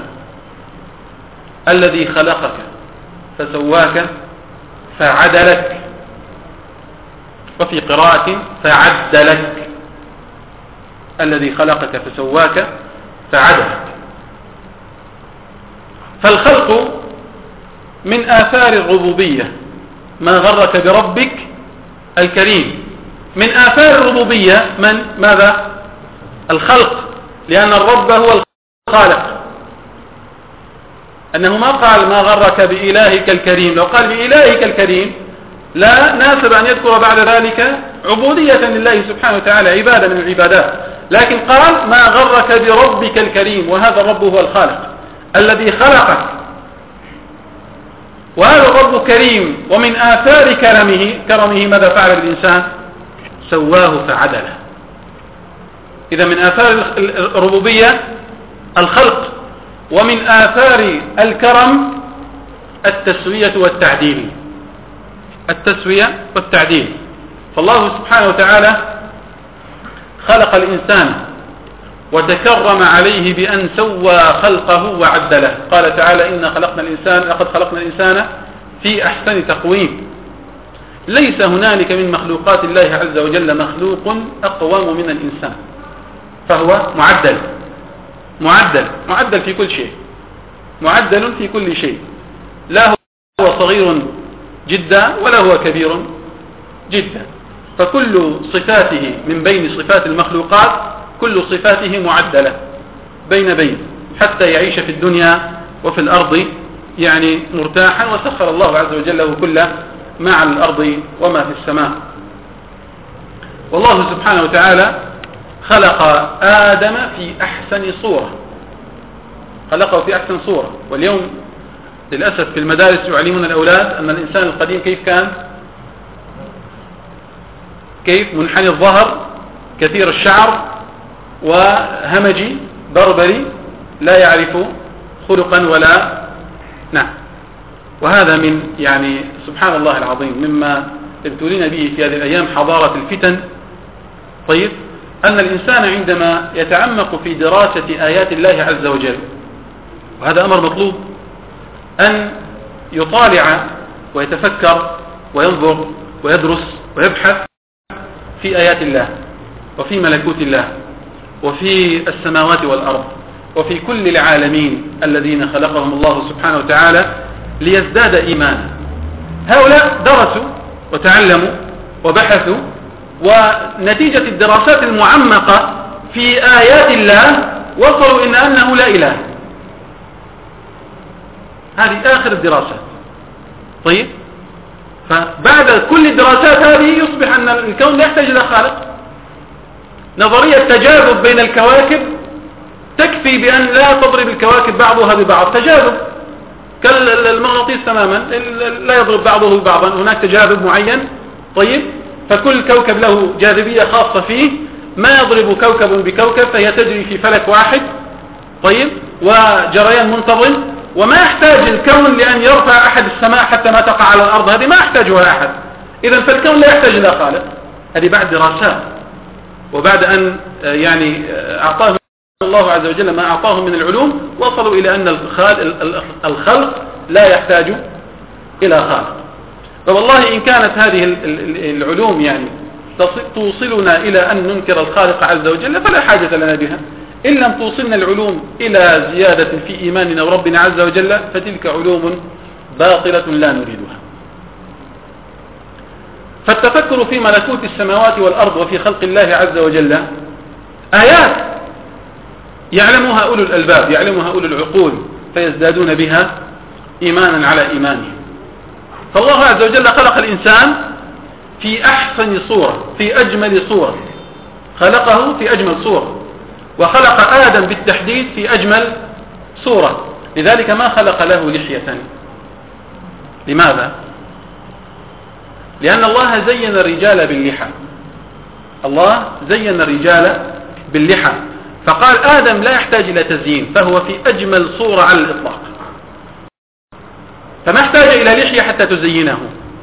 A: الذي خلقك فسواك فعدلك، وفي قراءة فعدلك. الذي خلقك فسواك فعدلك. فالخلق من آثار الربوبية. ما غرك بربك الكريم، من آثار الربوبية ماذا؟ الخلق، لأن الرب هو الخالق. أنه ما قال ما غرك بإلهك الكريم، لو قال بإلهك الكريم لا ناسب أن يذكر بعد ذلك عبودية لله سبحانه وتعالى، عبادة من العبادات، لكن قال ما غرك بربك الكريم، وهذا الرب هو الخالق الذي خلقك، وهذا الرب كريم. ومن آثار كرمه ماذا فعل بالإنسان؟ سواه فعدله. إذا من آثار الربوبية الخلق، ومن آثار الكرم التسوية والتعديل. التسوية والتعديل. فالله سبحانه وتعالى خلق الإنسان وتكرم عليه بأن سوى خلقه وعدله. قال تعالى: لقد خلقنا الإنسان في أحسن تقويم. ليس هنالك من مخلوقات الله عز وجل مخلوق أقوم من الإنسان، فهو معدل في كل شيء، معدل في كل شيء، لا هو صغير جدا ولا هو كبير جدا. فكل صفاته من بين صفات المخلوقات كل صفاته معدلة بين حتى يعيش في الدنيا وفي الأرض يعني مرتاحا. وسخر الله عز وجل له كل ما على الأرض وما في السماء. والله سبحانه وتعالى خلق آدم في أحسن صورة، خلقه في أحسن صورة. واليوم للأسف في المدارس يعلمون الأولاد أن الإنسان القديم كيف منحني الظهر، كثير الشعر، وهمجي بربري، لا يعرف خلقا ولا نعم. وهذا من يعني سبحان الله العظيم مما ابتلينا به في هذه الأيام، حضارة الفتن. طيب، أن الإنسان عندما يتعمق في دراسة آيات الله عز وجل، وهذا أمر مطلوب، أن يطالع ويتفكر وينظر ويدرس ويبحث في آيات الله وفي ملكوت الله وفي السماوات والأرض وفي كل العالمين الذين خلقهم الله سبحانه وتعالى ليزداد إيمانا. هؤلاء درسوا وتعلموا وبحثوا، ونتيجة الدراسات المعمقة في آيات الله وصلوا إلى أنه لا إله. هذه آخر الدراسات. طيب، فبعد كل الدراسات هذه يصبح أن الكون لا يحتاج إلى خالق. نظرية تجاذب بين الكواكب تكفي بأن لا تضرب الكواكب بعضها ببعض، تجاذب كالمغناطيس تماما، لا يضرب بعضه ببعضا، هناك تجاذب معين. طيب، فكل كوكب له جاذبية خاصة فيه، ما يضرب كوكب بكوكب، فهي تجري في فلك واحد. طيب، وجريان منتظم، وما يحتاج الكون لأن يرفع أحد السماء حتى ما تقع على الأرض، هذه ما يحتاجها أحد. إذن فالكون لا يحتاج إلى خالق. هذه بعد دراسات، وبعد أن يعني أعطاه الله عز وجل ما أعطاه من العلوم، وصلوا إلى أن الخلق لا يحتاج إلى خالق. فوالله إن كانت هذه العلوم يعني توصلنا إلى أن ننكر الخالق عز وجل فلا حاجة لنا بها. إن لم توصلنا العلوم إلى زيادة في إيماننا وربنا عز وجل فتلك علوم باطلة لا نريدها. فالتفكر في ملكوت السماوات والأرض وفي خلق الله عز وجل آيات يعلمها أولو الألباب، يعلمها أولو العقول، فيزدادون بها إيمانا على إيمانهم. فالله عز وجل خلق الإنسان في أحسن صورة، في أجمل صورة، خلقه في أجمل صورة، وخلق آدم بالتحديد في أجمل صورة، لذلك ما خلق له لحية. لماذا؟ لأن الله زين الرجال باللحى، الله زين الرجال باللحى، فقال آدم لا يحتاج إلى تزيين، فهو في أجمل صورة على الإطلاق، فما احتاج إلى لحية حتى تزينه.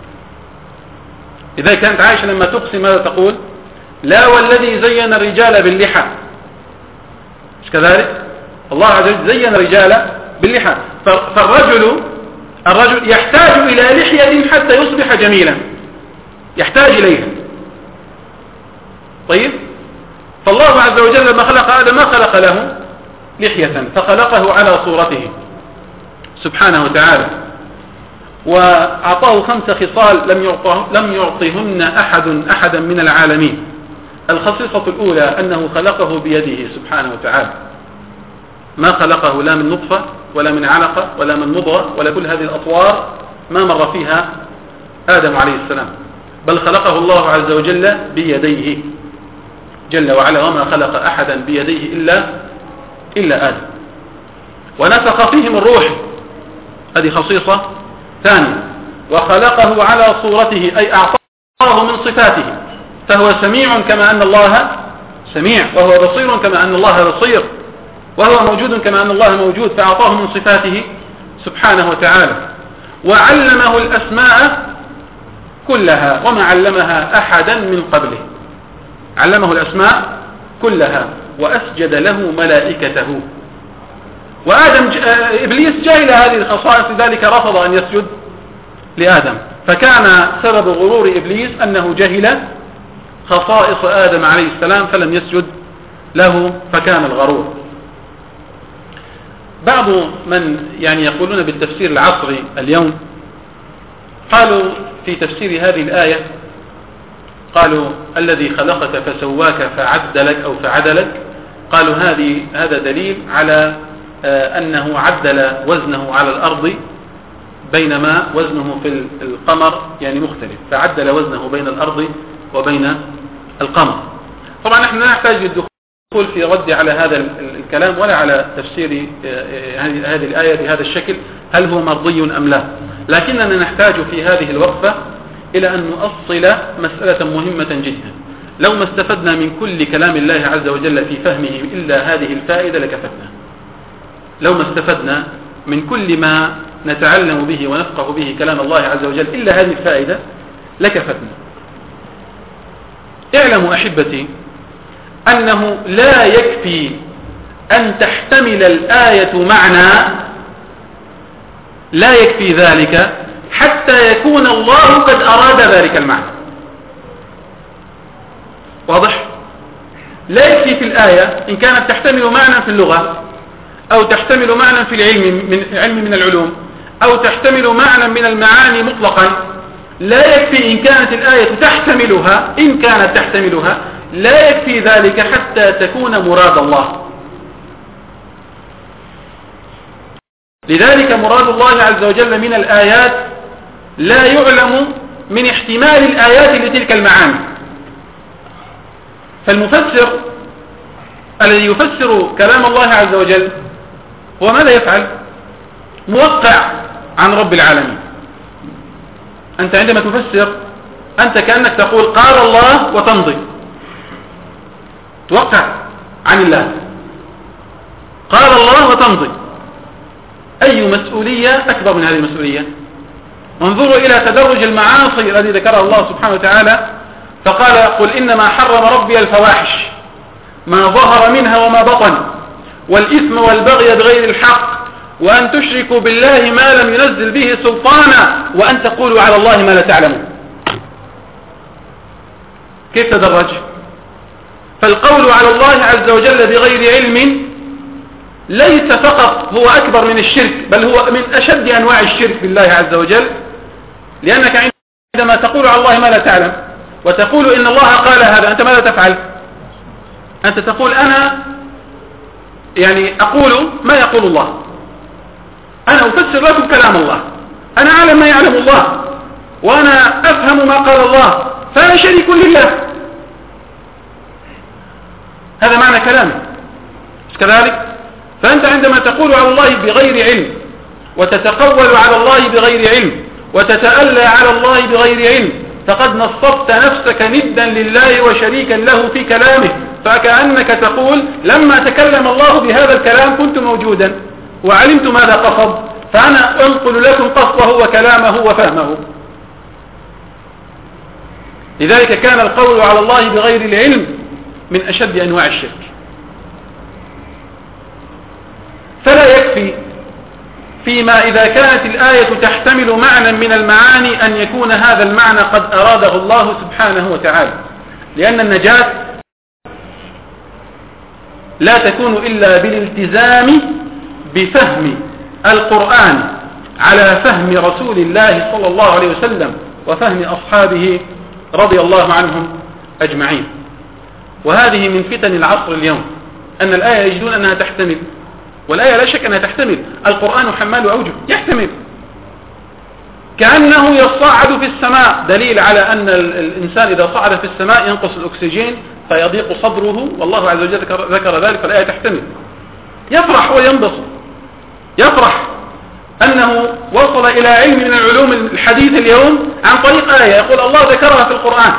A: إذا كانت عائشة لما تقسم ماذا تقول؟ لا والذي زين الرجال باللحى، مش كذلك؟ الله عز وجل زين الرجال باللحى، فالرجل يحتاج إلى لحية حتى يصبح جميلا، يحتاج إليها. طيب، فالله عز وجل لما خلق آدم ما خلق له لحية، فخلقه على صورته سبحانه وتعالى، وأعطاه 5 خصال لم يعطهن أحدا من العالمين. الخصيصة الأولى أنه خلقه بيده سبحانه وتعالى، ما خلقه لا من نطفة ولا من علقة ولا من مضغة ولا كل هذه الأطوار ما مر فيها آدم عليه السلام، بل خلقه الله عز وجل بيديه جل وعلا، وما خلق أحدا بيديه إلا آدم، ونفخ فيه من روحه، هذه خصيصة ثانية. وخلقه على صورته، أي أعطاه من صفاته، فهو سميع كما أن الله سميع، وهو بصير كما أن الله بصير، وهو موجود كما أن الله موجود، فأعطاه من صفاته سبحانه وتعالى. وعلمه الأسماء كلها وما علمها أحدا من قبله، علمه الأسماء كلها وأسجد له ملائكته. إبليس جاهل هذه الخصائص، لذلك رفض أن يسجد لآدم، فكان سبب غرور إبليس أنه جهل خصائص آدم عليه السلام فلم يسجد له، فكان الغرور. بعض من يقولون بالتفسير العصري اليوم قالوا في تفسير هذه الآية، قالوا الذي خلقك فسواك فعدلك أو فعدلك، قالوا هذا دليل على أنه عدل وزنه على الأرض بينما وزنه في القمر مختلف، فعدل وزنه بين الأرض وبين القمر. طبعا نحن لا نحتاج للدخول في رد على هذا الكلام ولا على تفسير هذه الآية بهذا الشكل هل هو مرضي أم لا، لكننا نحتاج في هذه الوقفة إلى أن نؤصل مسألة مهمة جدا. لو ما استفدنا من كل كلام الله عز وجل في فهمه إلا هذه الفائدة لكفتنا، لو ما استفدنا من كل ما نتعلم به ونفقه به كلام الله عز وجل إلا هذه الفائدة لكفتنا. اعلموا أحبتي أنه لا يكفي أن تحتمل الآية معنى، لا يكفي ذلك حتى يكون الله قد أراد ذلك المعنى. واضح؟ لا يكفي في الآية إن كانت تحتمل معنى في اللغة، أو تحتمل معنى في علم من العلوم، أو تحتمل معنى من المعاني مطلقا، لا يكفي إن كانت الآية تحتملها، لا يكفي ذلك حتى تكون مراد الله. لذلك مراد الله عز وجل من الآيات لا يعلم من احتمال الآيات لتلك المعاني. فالمفسر الذي يفسر كلام الله عز وجل هو ماذا يفعل؟ موقع عن رب العالمين. أنت عندما تفسر أنت كأنك تقول قال الله وتمضي، توقع عن الله، قال الله وتمضي. أي مسؤولية أكبر من هذه المسؤولية؟ انظروا إلى تدرج المعاصي الذي ذكرها الله سبحانه وتعالى، فقال قل إنما حرم ربي الفواحش ما ظهر منها وما بطن والإثم والبغي بغير الحق وأن تشركوا بالله ما لم ينزل به سلطانا وأن تقولوا على الله ما لا تعلمون. كيف تدرج؟ فالقول على الله عز وجل بغير علم ليس فقط هو أكبر من الشرك، بل هو من أشد أنواع الشرك بالله عز وجل، لأنك عندما تقول على الله ما لا تعلم وتقول إن الله قال هذا، أنت ماذا تفعل؟ أنت تقول أنا أقول ما يقول الله، أنا أفسر لكم كلام الله، أنا أعلم ما يعلم الله، وأنا أفهم ما قال الله، فأنا شريك لله. هذا معنى كلامي، مش كذلك؟ فأنت عندما تقول على الله بغير علم وتتقول على الله بغير علم وتتألى على الله بغير علم، فقد نصبت نفسك ندا لله وشريكا له في كلامه، فكأنك تقول لما تكلم الله بهذا الكلام كنت موجودا وعلمت ماذا قصد، فأنا أنقل لكم قصده وكلامه وفهمه. لذلك كان القول على الله بغير العلم من أشد أنواع الشرك. فلا يكفي فيما إذا كانت الآية تحتمل معنى من المعاني أن يكون هذا المعنى قد أراده الله سبحانه وتعالى، لأن النجاة لا تكون إلا بالالتزام بفهم القرآن على فهم رسول الله صلى الله عليه وسلم وفهم أصحابه رضي الله عنهم أجمعين. وهذه من فتن العصر اليوم، أن الآية يجدون أنها تحتمل، والآية لا شك أنها تحتمل، القرآن حمال أوجه يحتمل، كأنه يصعد في السماء، دليل على أن الإنسان إذا صعد في السماء ينقص الأكسجين فيضيق صدره، والله عز وجل ذكر ذلك، فالآية تحتمل. يفرح وينبسط، يفرح أنه وصل إلى علم من العلوم الحديث اليوم عن طريق آية يقول الله ذكرها في القرآن،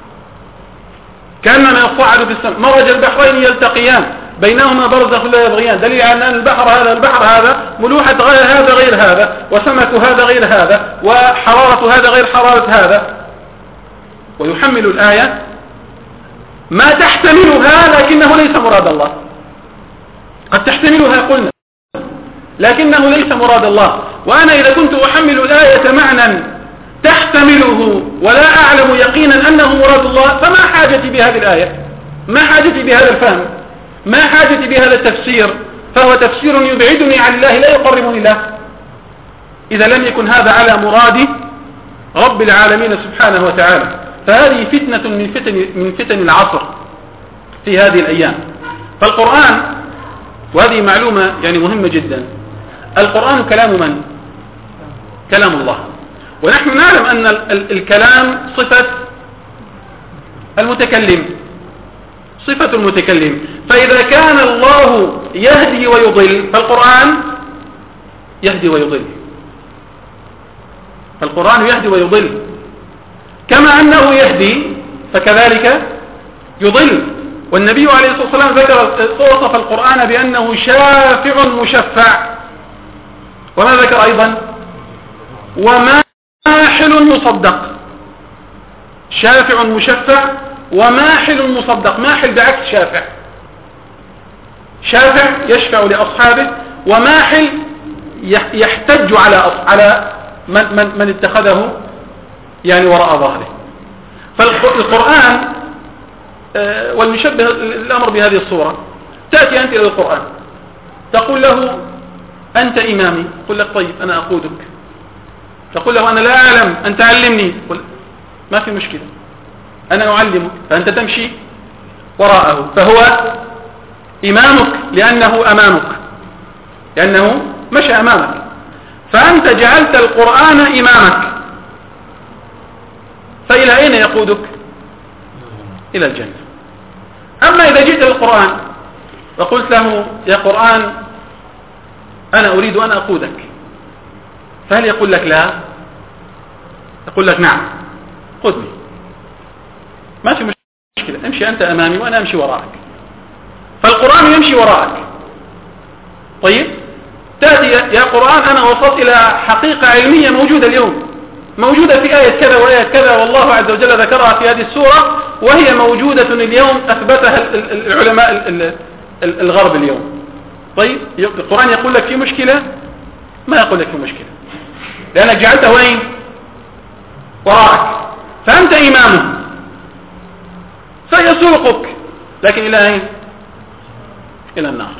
A: كأنما يصعد في السماء. مرج البحرين يلتقيان بينهما برزخ لا يبغيان، دليل على أن البحر هذا ملوحة هذا غير هذا، وسمك هذا غير هذا، وحرارة هذا غير حرارة هذا. ويحمل الآية ما تحتملها لكنه ليس مراد الله، قد تحتملها قلنا لكنه ليس مراد الله. وأنا إذا كنت أحمل الآية معنى تحتمله ولا أعلم يقينا أنه مراد الله، فما حاجتي بهذه الآية؟ ما حاجتي بهذا الفهم؟ ما حاجتي بهذا التفسير؟ فهو تفسير يبعدني عن الله لا يقربني الله، إذا لم يكن هذا على مراد رب العالمين سبحانه وتعالى. فهذه فتنة من فتن العصر في هذه الأيام. فالقرآن، وهذه معلومة مهمة جدا، القرآن كلام من؟ كلام الله. ونحن نعلم أن الكلام صفة المتكلم، صفة المتكلم. فإذا كان الله يهدي ويضل، فالقرآن يهدي ويضل، فالقرآن يهدي ويضل، كما أنه يهدي فكذلك يضل. والنبي عليه الصلاة والسلام وصف القرآن بأنه شافع مشفع، وما ذكر أيضا؟ وماحل مصدق. شافع مشفع وماحل مصدق. ماحل بعكس شافع، شافع يشفع لأصحابه، وماحل يحتج على من اتخذه وراء ظهره. فالقرآن والمشبه الأمر بهذه الصورة، تأتي أنت إلى القرآن تقول له أنت إمامي، يقول لك طيب أنا أقودك. تقول له أنا لا أعلم أن تعلمني، يقول ما في مشكلة أنا أعلمك، فأنت تمشي وراءه، فهو إمامك لأنه أمامك، لأنه مشى أمامك، فأنت جعلت القرآن إمامك. فإلى أين يقودك؟ إلى الجنة. أما إذا جئت للقرآن وقلت له يا قرآن أنا أريد أن أقودك، فهل يقول لك لا؟ يقول لك نعم قدني، ما في مشكلة، امشي أنت أمامي وأنا أمشي وراءك. فالقرآن يمشي وراءك. طيب تأتي يا قرآن أنا وصلت إلى حقيقة علمية موجودة اليوم، موجودة في آية كذا وآية كذا، والله عز وجل ذكرها في هذه السورة، وهي موجودة اليوم أثبتها العلماء الغرب اليوم. طيب القرآن يقول لك في مشكلة؟ ما يقول لك في مشكلة، لأنك جعلته وين؟ وراءك، فأنت إمامه، فيسوقك لكن إلى أين؟ إلى النار،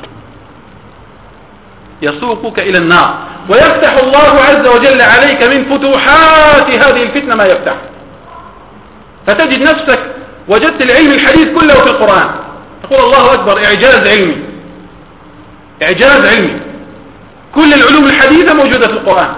A: يسوقك إلى النار. ويفتح الله عز وجل عليك من فتوحات هذه الفتنة ما يفتح، فتجد نفسك وجدت العلم الحديث كله في القرآن. تقول الله أكبر، إعجاز علمي، إعجاز علمي، كل العلوم الحديثة موجودة في القرآن.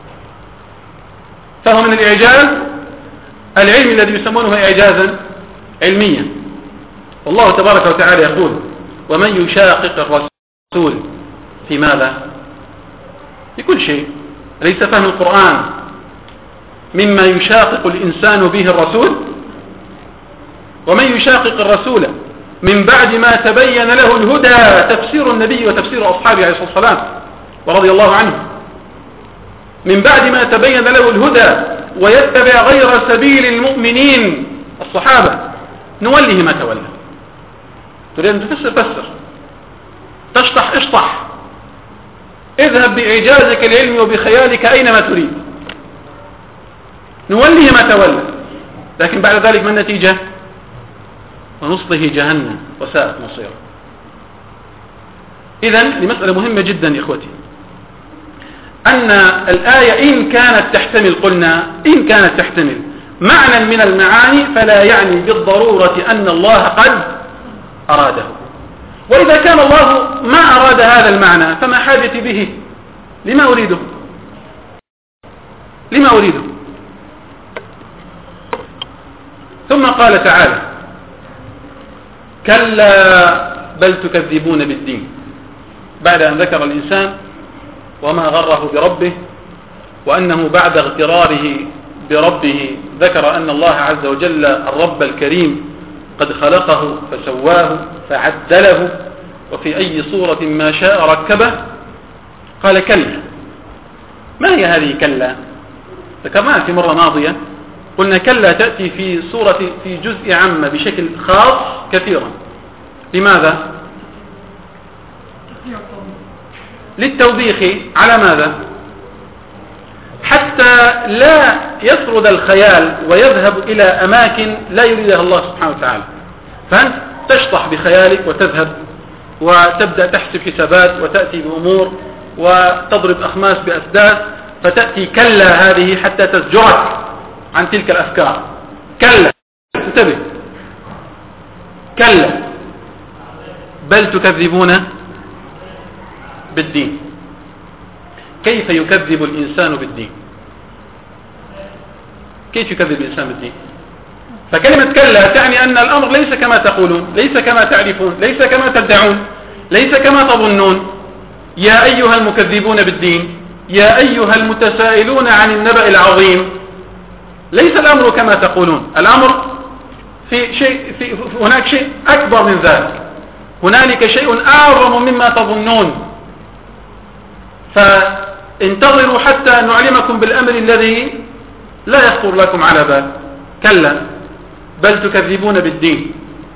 A: فهو من الإعجاز العلمي الذي يسمونه إعجازا علميا. والله تبارك وتعالى يقول: ومن يشاقق الرسول في ماذا؟ في كل شيء. ليس فهم القرآن مما يشاقق الإنسان به الرسول؟ ومن يشاقق الرسول من بعد ما تبين له الهدى، تفسير النبي وتفسير أصحابه عليه الصلاة والسلام ورضي الله عنه. من بعد ما تبين له الهدى ويتبع غير سبيل المؤمنين الصحابة نوله ما تولى. تريد أن تفسر فسر، تشطح اشطح، اذهب بإعجازك العلمي وبخيالك أينما تريد، نوله ما تولى. لكن بعد ذلك ما النتيجة؟ ونصله جهنم وساءت مصيره. إذن لمسألة مهمة جدا يا إخوتي، أن الآية إن كانت تحتمل، قلنا إن كانت تحتمل معنى من المعاني، فلا يعني بالضرورة أن الله قد أراده. وإذا كان الله ما أراد هذا المعنى فما حاجتي به؟ لما أريده؟ لما أريده؟ ثم قال تعالى: كلا بل تكذبون بالدين. بعد أن ذكر الإنسان وما غره بربه، وأنه بعد اغتراره بربه ذكر أن الله عز وجل الرب الكريم قد خلقه فسواه فعدله وفي أي صورة ما شاء ركبه، قال: كلا. ما هي هذه كلا؟ ذكرناها في مرة ماضية، قلنا كلا تأتي في جزء عامة بشكل خاص كثيرا. لماذا؟ للتوبيخ. على ماذا؟ حتى لا يسرد الخيال ويذهب إلى أماكن لا يريدها الله سبحانه وتعالى. فأنت تشطح بخيالك وتذهب وتبدأ تحسب حسابات وتأتي بأمور وتضرب أخماس بأسداد، فتأتي كلا هذه حتى تزجرك عن تلك الأفكار. كلا، انتبه، كلا بل تكذبون بالدين. كيف يكذب الإنسان بالدين؟ كيف يكذب الإنسان بالدين؟ فكلمة كلا تعني أن الأمر ليس كما تقولون، ليس كما تعرفون، ليس كما تدعون، ليس كما تظنون. يا أيها المكذبون بالدين، يا أيها المتسائلون عن النبأ العظيم، ليس الأمر كما تقولون. الأمر هناك شيء أكبر من ذلك، هنالك شيء أعظم مما تظنون. فانتظروا حتى نعلمكم بالأمر الذي لا يخطر لكم على بال. كلا بل تكذبون بالدين.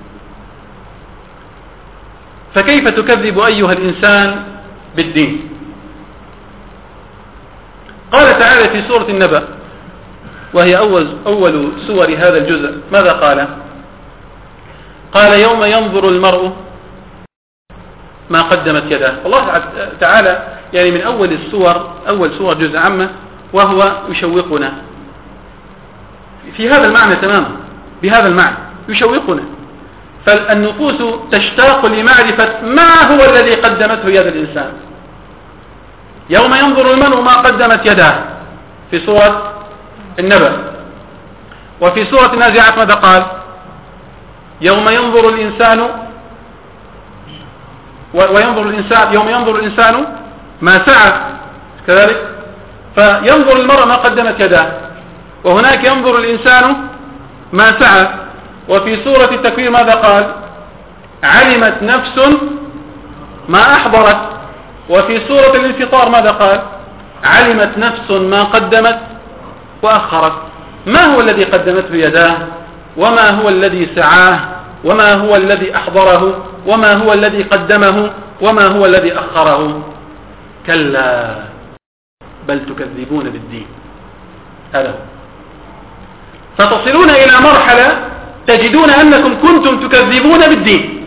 A: فكيف تكذب أيها الإنسان بالدين؟ قال تعالى في سورة النبأ، وهي أول سور هذا الجزء، ماذا قال؟ قال: يوم ينظر المرء ما قدمت يداه. الله تعالى يعني من أول سور جزء عامة، وهو يشوقنا في هذا المعنى تماما، بهذا المعنى يشوقنا. فالنفوس تشتاق لمعرفة ما هو الذي قدمته يد الإنسان. يوم ينظر المرء ما قدمت يداه في سورة النبأ. وفي سورة النازعات ماذا قال؟ يوم ينظر الإنسان يوم ينظر الإنسان ما سعى، كذلك. فينظر المرء ما قدمت يداه، وهناك ينظر الإنسان ما سعى. وفي سورة التكوير ماذا قال؟ علمت نفس ما أحضرت. وفي سورة الانفطار ماذا قال؟ علمت نفس ما قدمت وأخرت. ما هو الذي قدمته يداه؟ وما هو الذي سعاه؟ وما هو الذي أحضره؟ وما هو الذي قدمه؟ وما هو الذي أخره؟ كلا بل تكذبون بالدين. هذا هو. فتصلون إلى مرحلة تجدون أنكم كنتم تكذبون بالدين،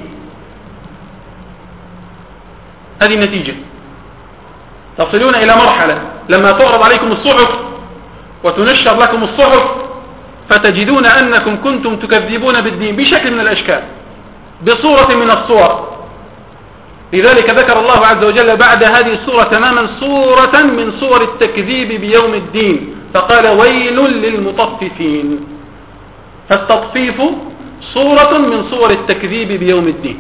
A: هذه النتيجة. تصلون إلى مرحلة لما تعرض عليكم الصحف وتنشر لكم الصحف فتجدون أنكم كنتم تكذبون بالدين بشكل من الأشكال، بصورة من الصور. لذلك ذكر الله عز وجل بعد هذه الصورة تماما صورة من صور التكذيب بيوم الدين، فقال ويل للمطففين. فالتطفيف صورة من صور التكذيب بيوم الدين،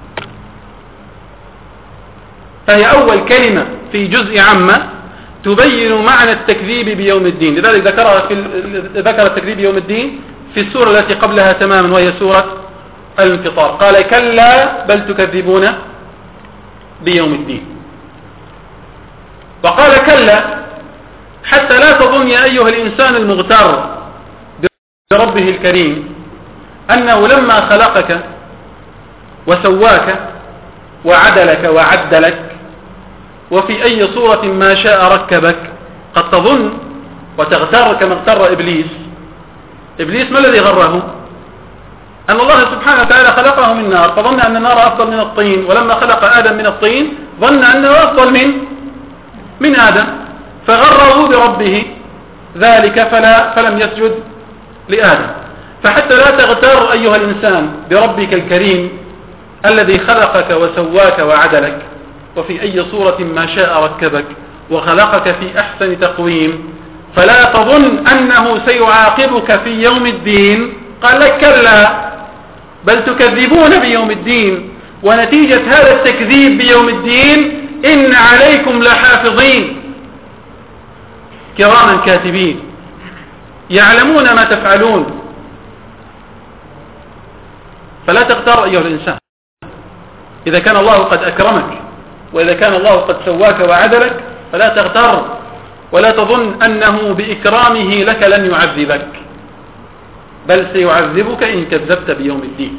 A: فهي أول كلمة في جزء عامة تبين معنى التكذيب بيوم الدين. لذلك ذكر التكذيب بيوم الدين في السورة التي قبلها تماما وهي سورة الانفطار، قال كلا بل تكذبون بيوم الدين. وقال كلا حتى لا تظن يا أيها الإنسان المغتر بربه الكريم أنه لما خلقك وسواك وعدلك وعدلك وفي أي صورة ما شاء ركبك، قد تظن وتغتر كما اغتر إبليس. إبليس ما الذي غره؟ أن الله سبحانه وتعالى خلقه من نار فظن أن النار أفضل من الطين، ولما خلق آدم من الطين ظن أنه أفضل من آدم، فغره بربه ذلك فلم يسجد لآدم. فحتى لا تغتر أيها الإنسان بربك الكريم الذي خلقك وسواك وعدلك وفي أي صورة ما شاء ركبك وخلقك في أحسن تقويم، فلا تظن أنه سيعاقبك في يوم الدين. قال لك كلا بل تكذبون بيوم الدين، ونتيجة هذا التكذيب بيوم الدين إن عليكم لحافظين كراما كاتبين يعلمون ما تفعلون. فلا تغتر أيها الإنسان، إذا كان الله قد أكرمك وإذا كان الله قد سواك وعدلك فلا تغتر ولا تظن أنه بإكرامه لك لن يعذبك، بل سيعذبك إن كذبت بيوم الدين.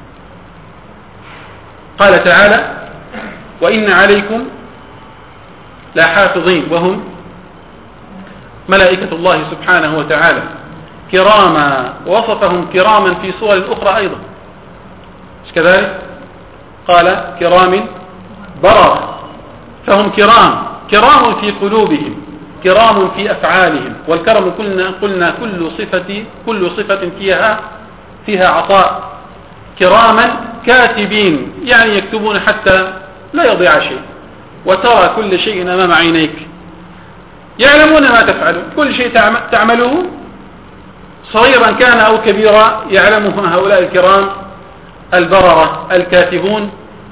A: قال تعالى وإن عليكم لحافظين، وهم ملائكة الله سبحانه وتعالى كراما، ووصفهم كراما في صور أخرى أيضا مش كذلك؟ قال كرام بررة، فهم كرام في قلوبهم، كرام في أفعالهم. والكرم قلنا كل صفة فيها عطاء. كراما كاتبين يعني يكتبون حتى لا يضيع شيء، وترى كل شيء أمام عينيك، يعلمون ما تفعلون، كل شيء تعمله صغيرا كان أو كبيرا يعلمه هؤلاء الكرام البررة الكاتبون،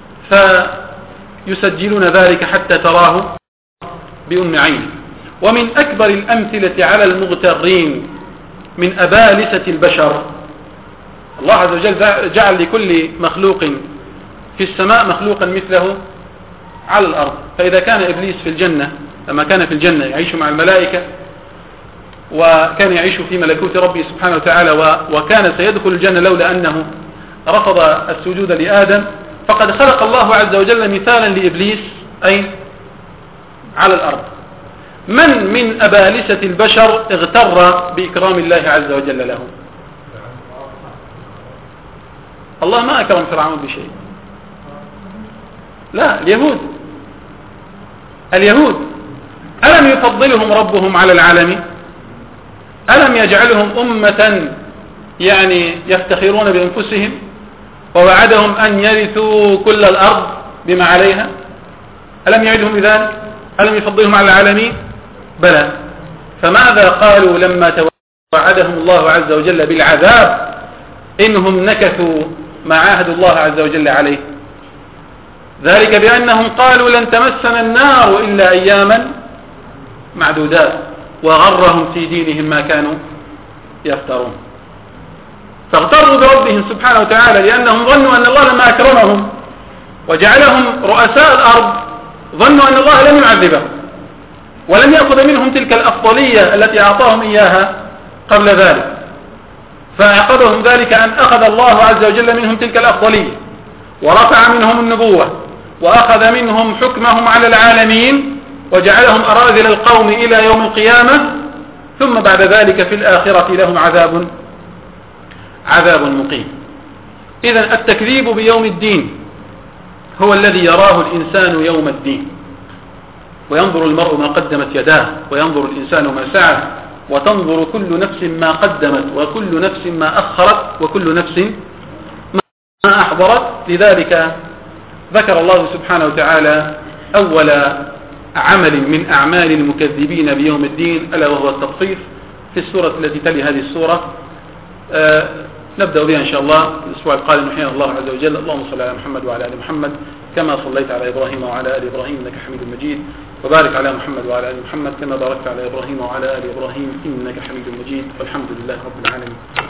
A: فيسجلون ذلك حتى تراه بأم عين. ومن أكبر الأمثلة على المغترين من أبالسة البشر، الله عز وجل جعل لكل مخلوق في السماء مخلوقا مثله على الأرض. فإذا كان إبليس في الجنة لما كان في الجنة يعيش مع الملائكة وكان يعيش في ملكوت ربه سبحانه وتعالى وكان سيدخل الجنة لولا أنه رفض السجود لآدم، فقد خلق الله عز وجل مثالا لإبليس أي على الأرض. من أبالسة البشر اغتر بإكرام الله عز وجل له؟ الله ما أكرم فرعون بشيء، لا، اليهود ألم يفضلهم ربهم على العالمين؟ ألم يجعلهم أمة يعني يفتخرون بأنفسهم ووعدهم أن يرثوا كل الأرض بما عليها؟ ألم يعدهم بذلك؟ ألم يفضلهم على العالمين؟ بلى. فماذا قالوا لما توعدهم الله عز وجل بالعذاب إنهم نكثوا ما عاهدوا الله عز وجل عليه؟ ذلك بأنهم قالوا لن تمسنا النار إلا أياما معدودات، وغرهم في دينهم ما كانوا يفترون. فاغتروا بربهم سبحانه وتعالى لأنهم ظنوا أن الله لما أكرمهم وجعلهم رؤساء الأرض ظنوا أن الله لم يعذبهم ولم يأخذ منهم تلك الأفضلية التي أعطاهم إياها قبل ذلك، فأعقبهم ذلك أن أخذ الله عز وجل منهم تلك الأفضلية ورفع منهم النبوة وأخذ منهم حكمهم على العالمين وجعلهم أراذل القوم إلى يوم القيامة، ثم بعد ذلك في الآخرة لهم عذاب مقيم. إذن التكذيب بيوم الدين هو الذي يراه الإنسان يوم الدين، وينظر المرء ما قدمت يداه، وينظر الإنسان ما سعى، وتنظر كل نفس ما قدمت، وكل نفس ما أخرت، وكل نفس ما أحضرت. لذلك ذكر الله سبحانه وتعالى أول عمل من أعمال المكذبين بيوم الدين، ألا وهو التطفيف، في السورة التي تلي هذه السورة. نبدأ بها إن شاء الله الأسبوع القادم نحيي الله عز وجل. اللهم صل على محمد وعلى آل محمد كما صليت على إبراهيم وعلى آل إبراهيم إنك حميد مجيد، وبارك على محمد وعلى آل محمد كما باركت على إبراهيم وعلى آل إبراهيم إنك حميد مجيد، والحمد لله رب العالمين.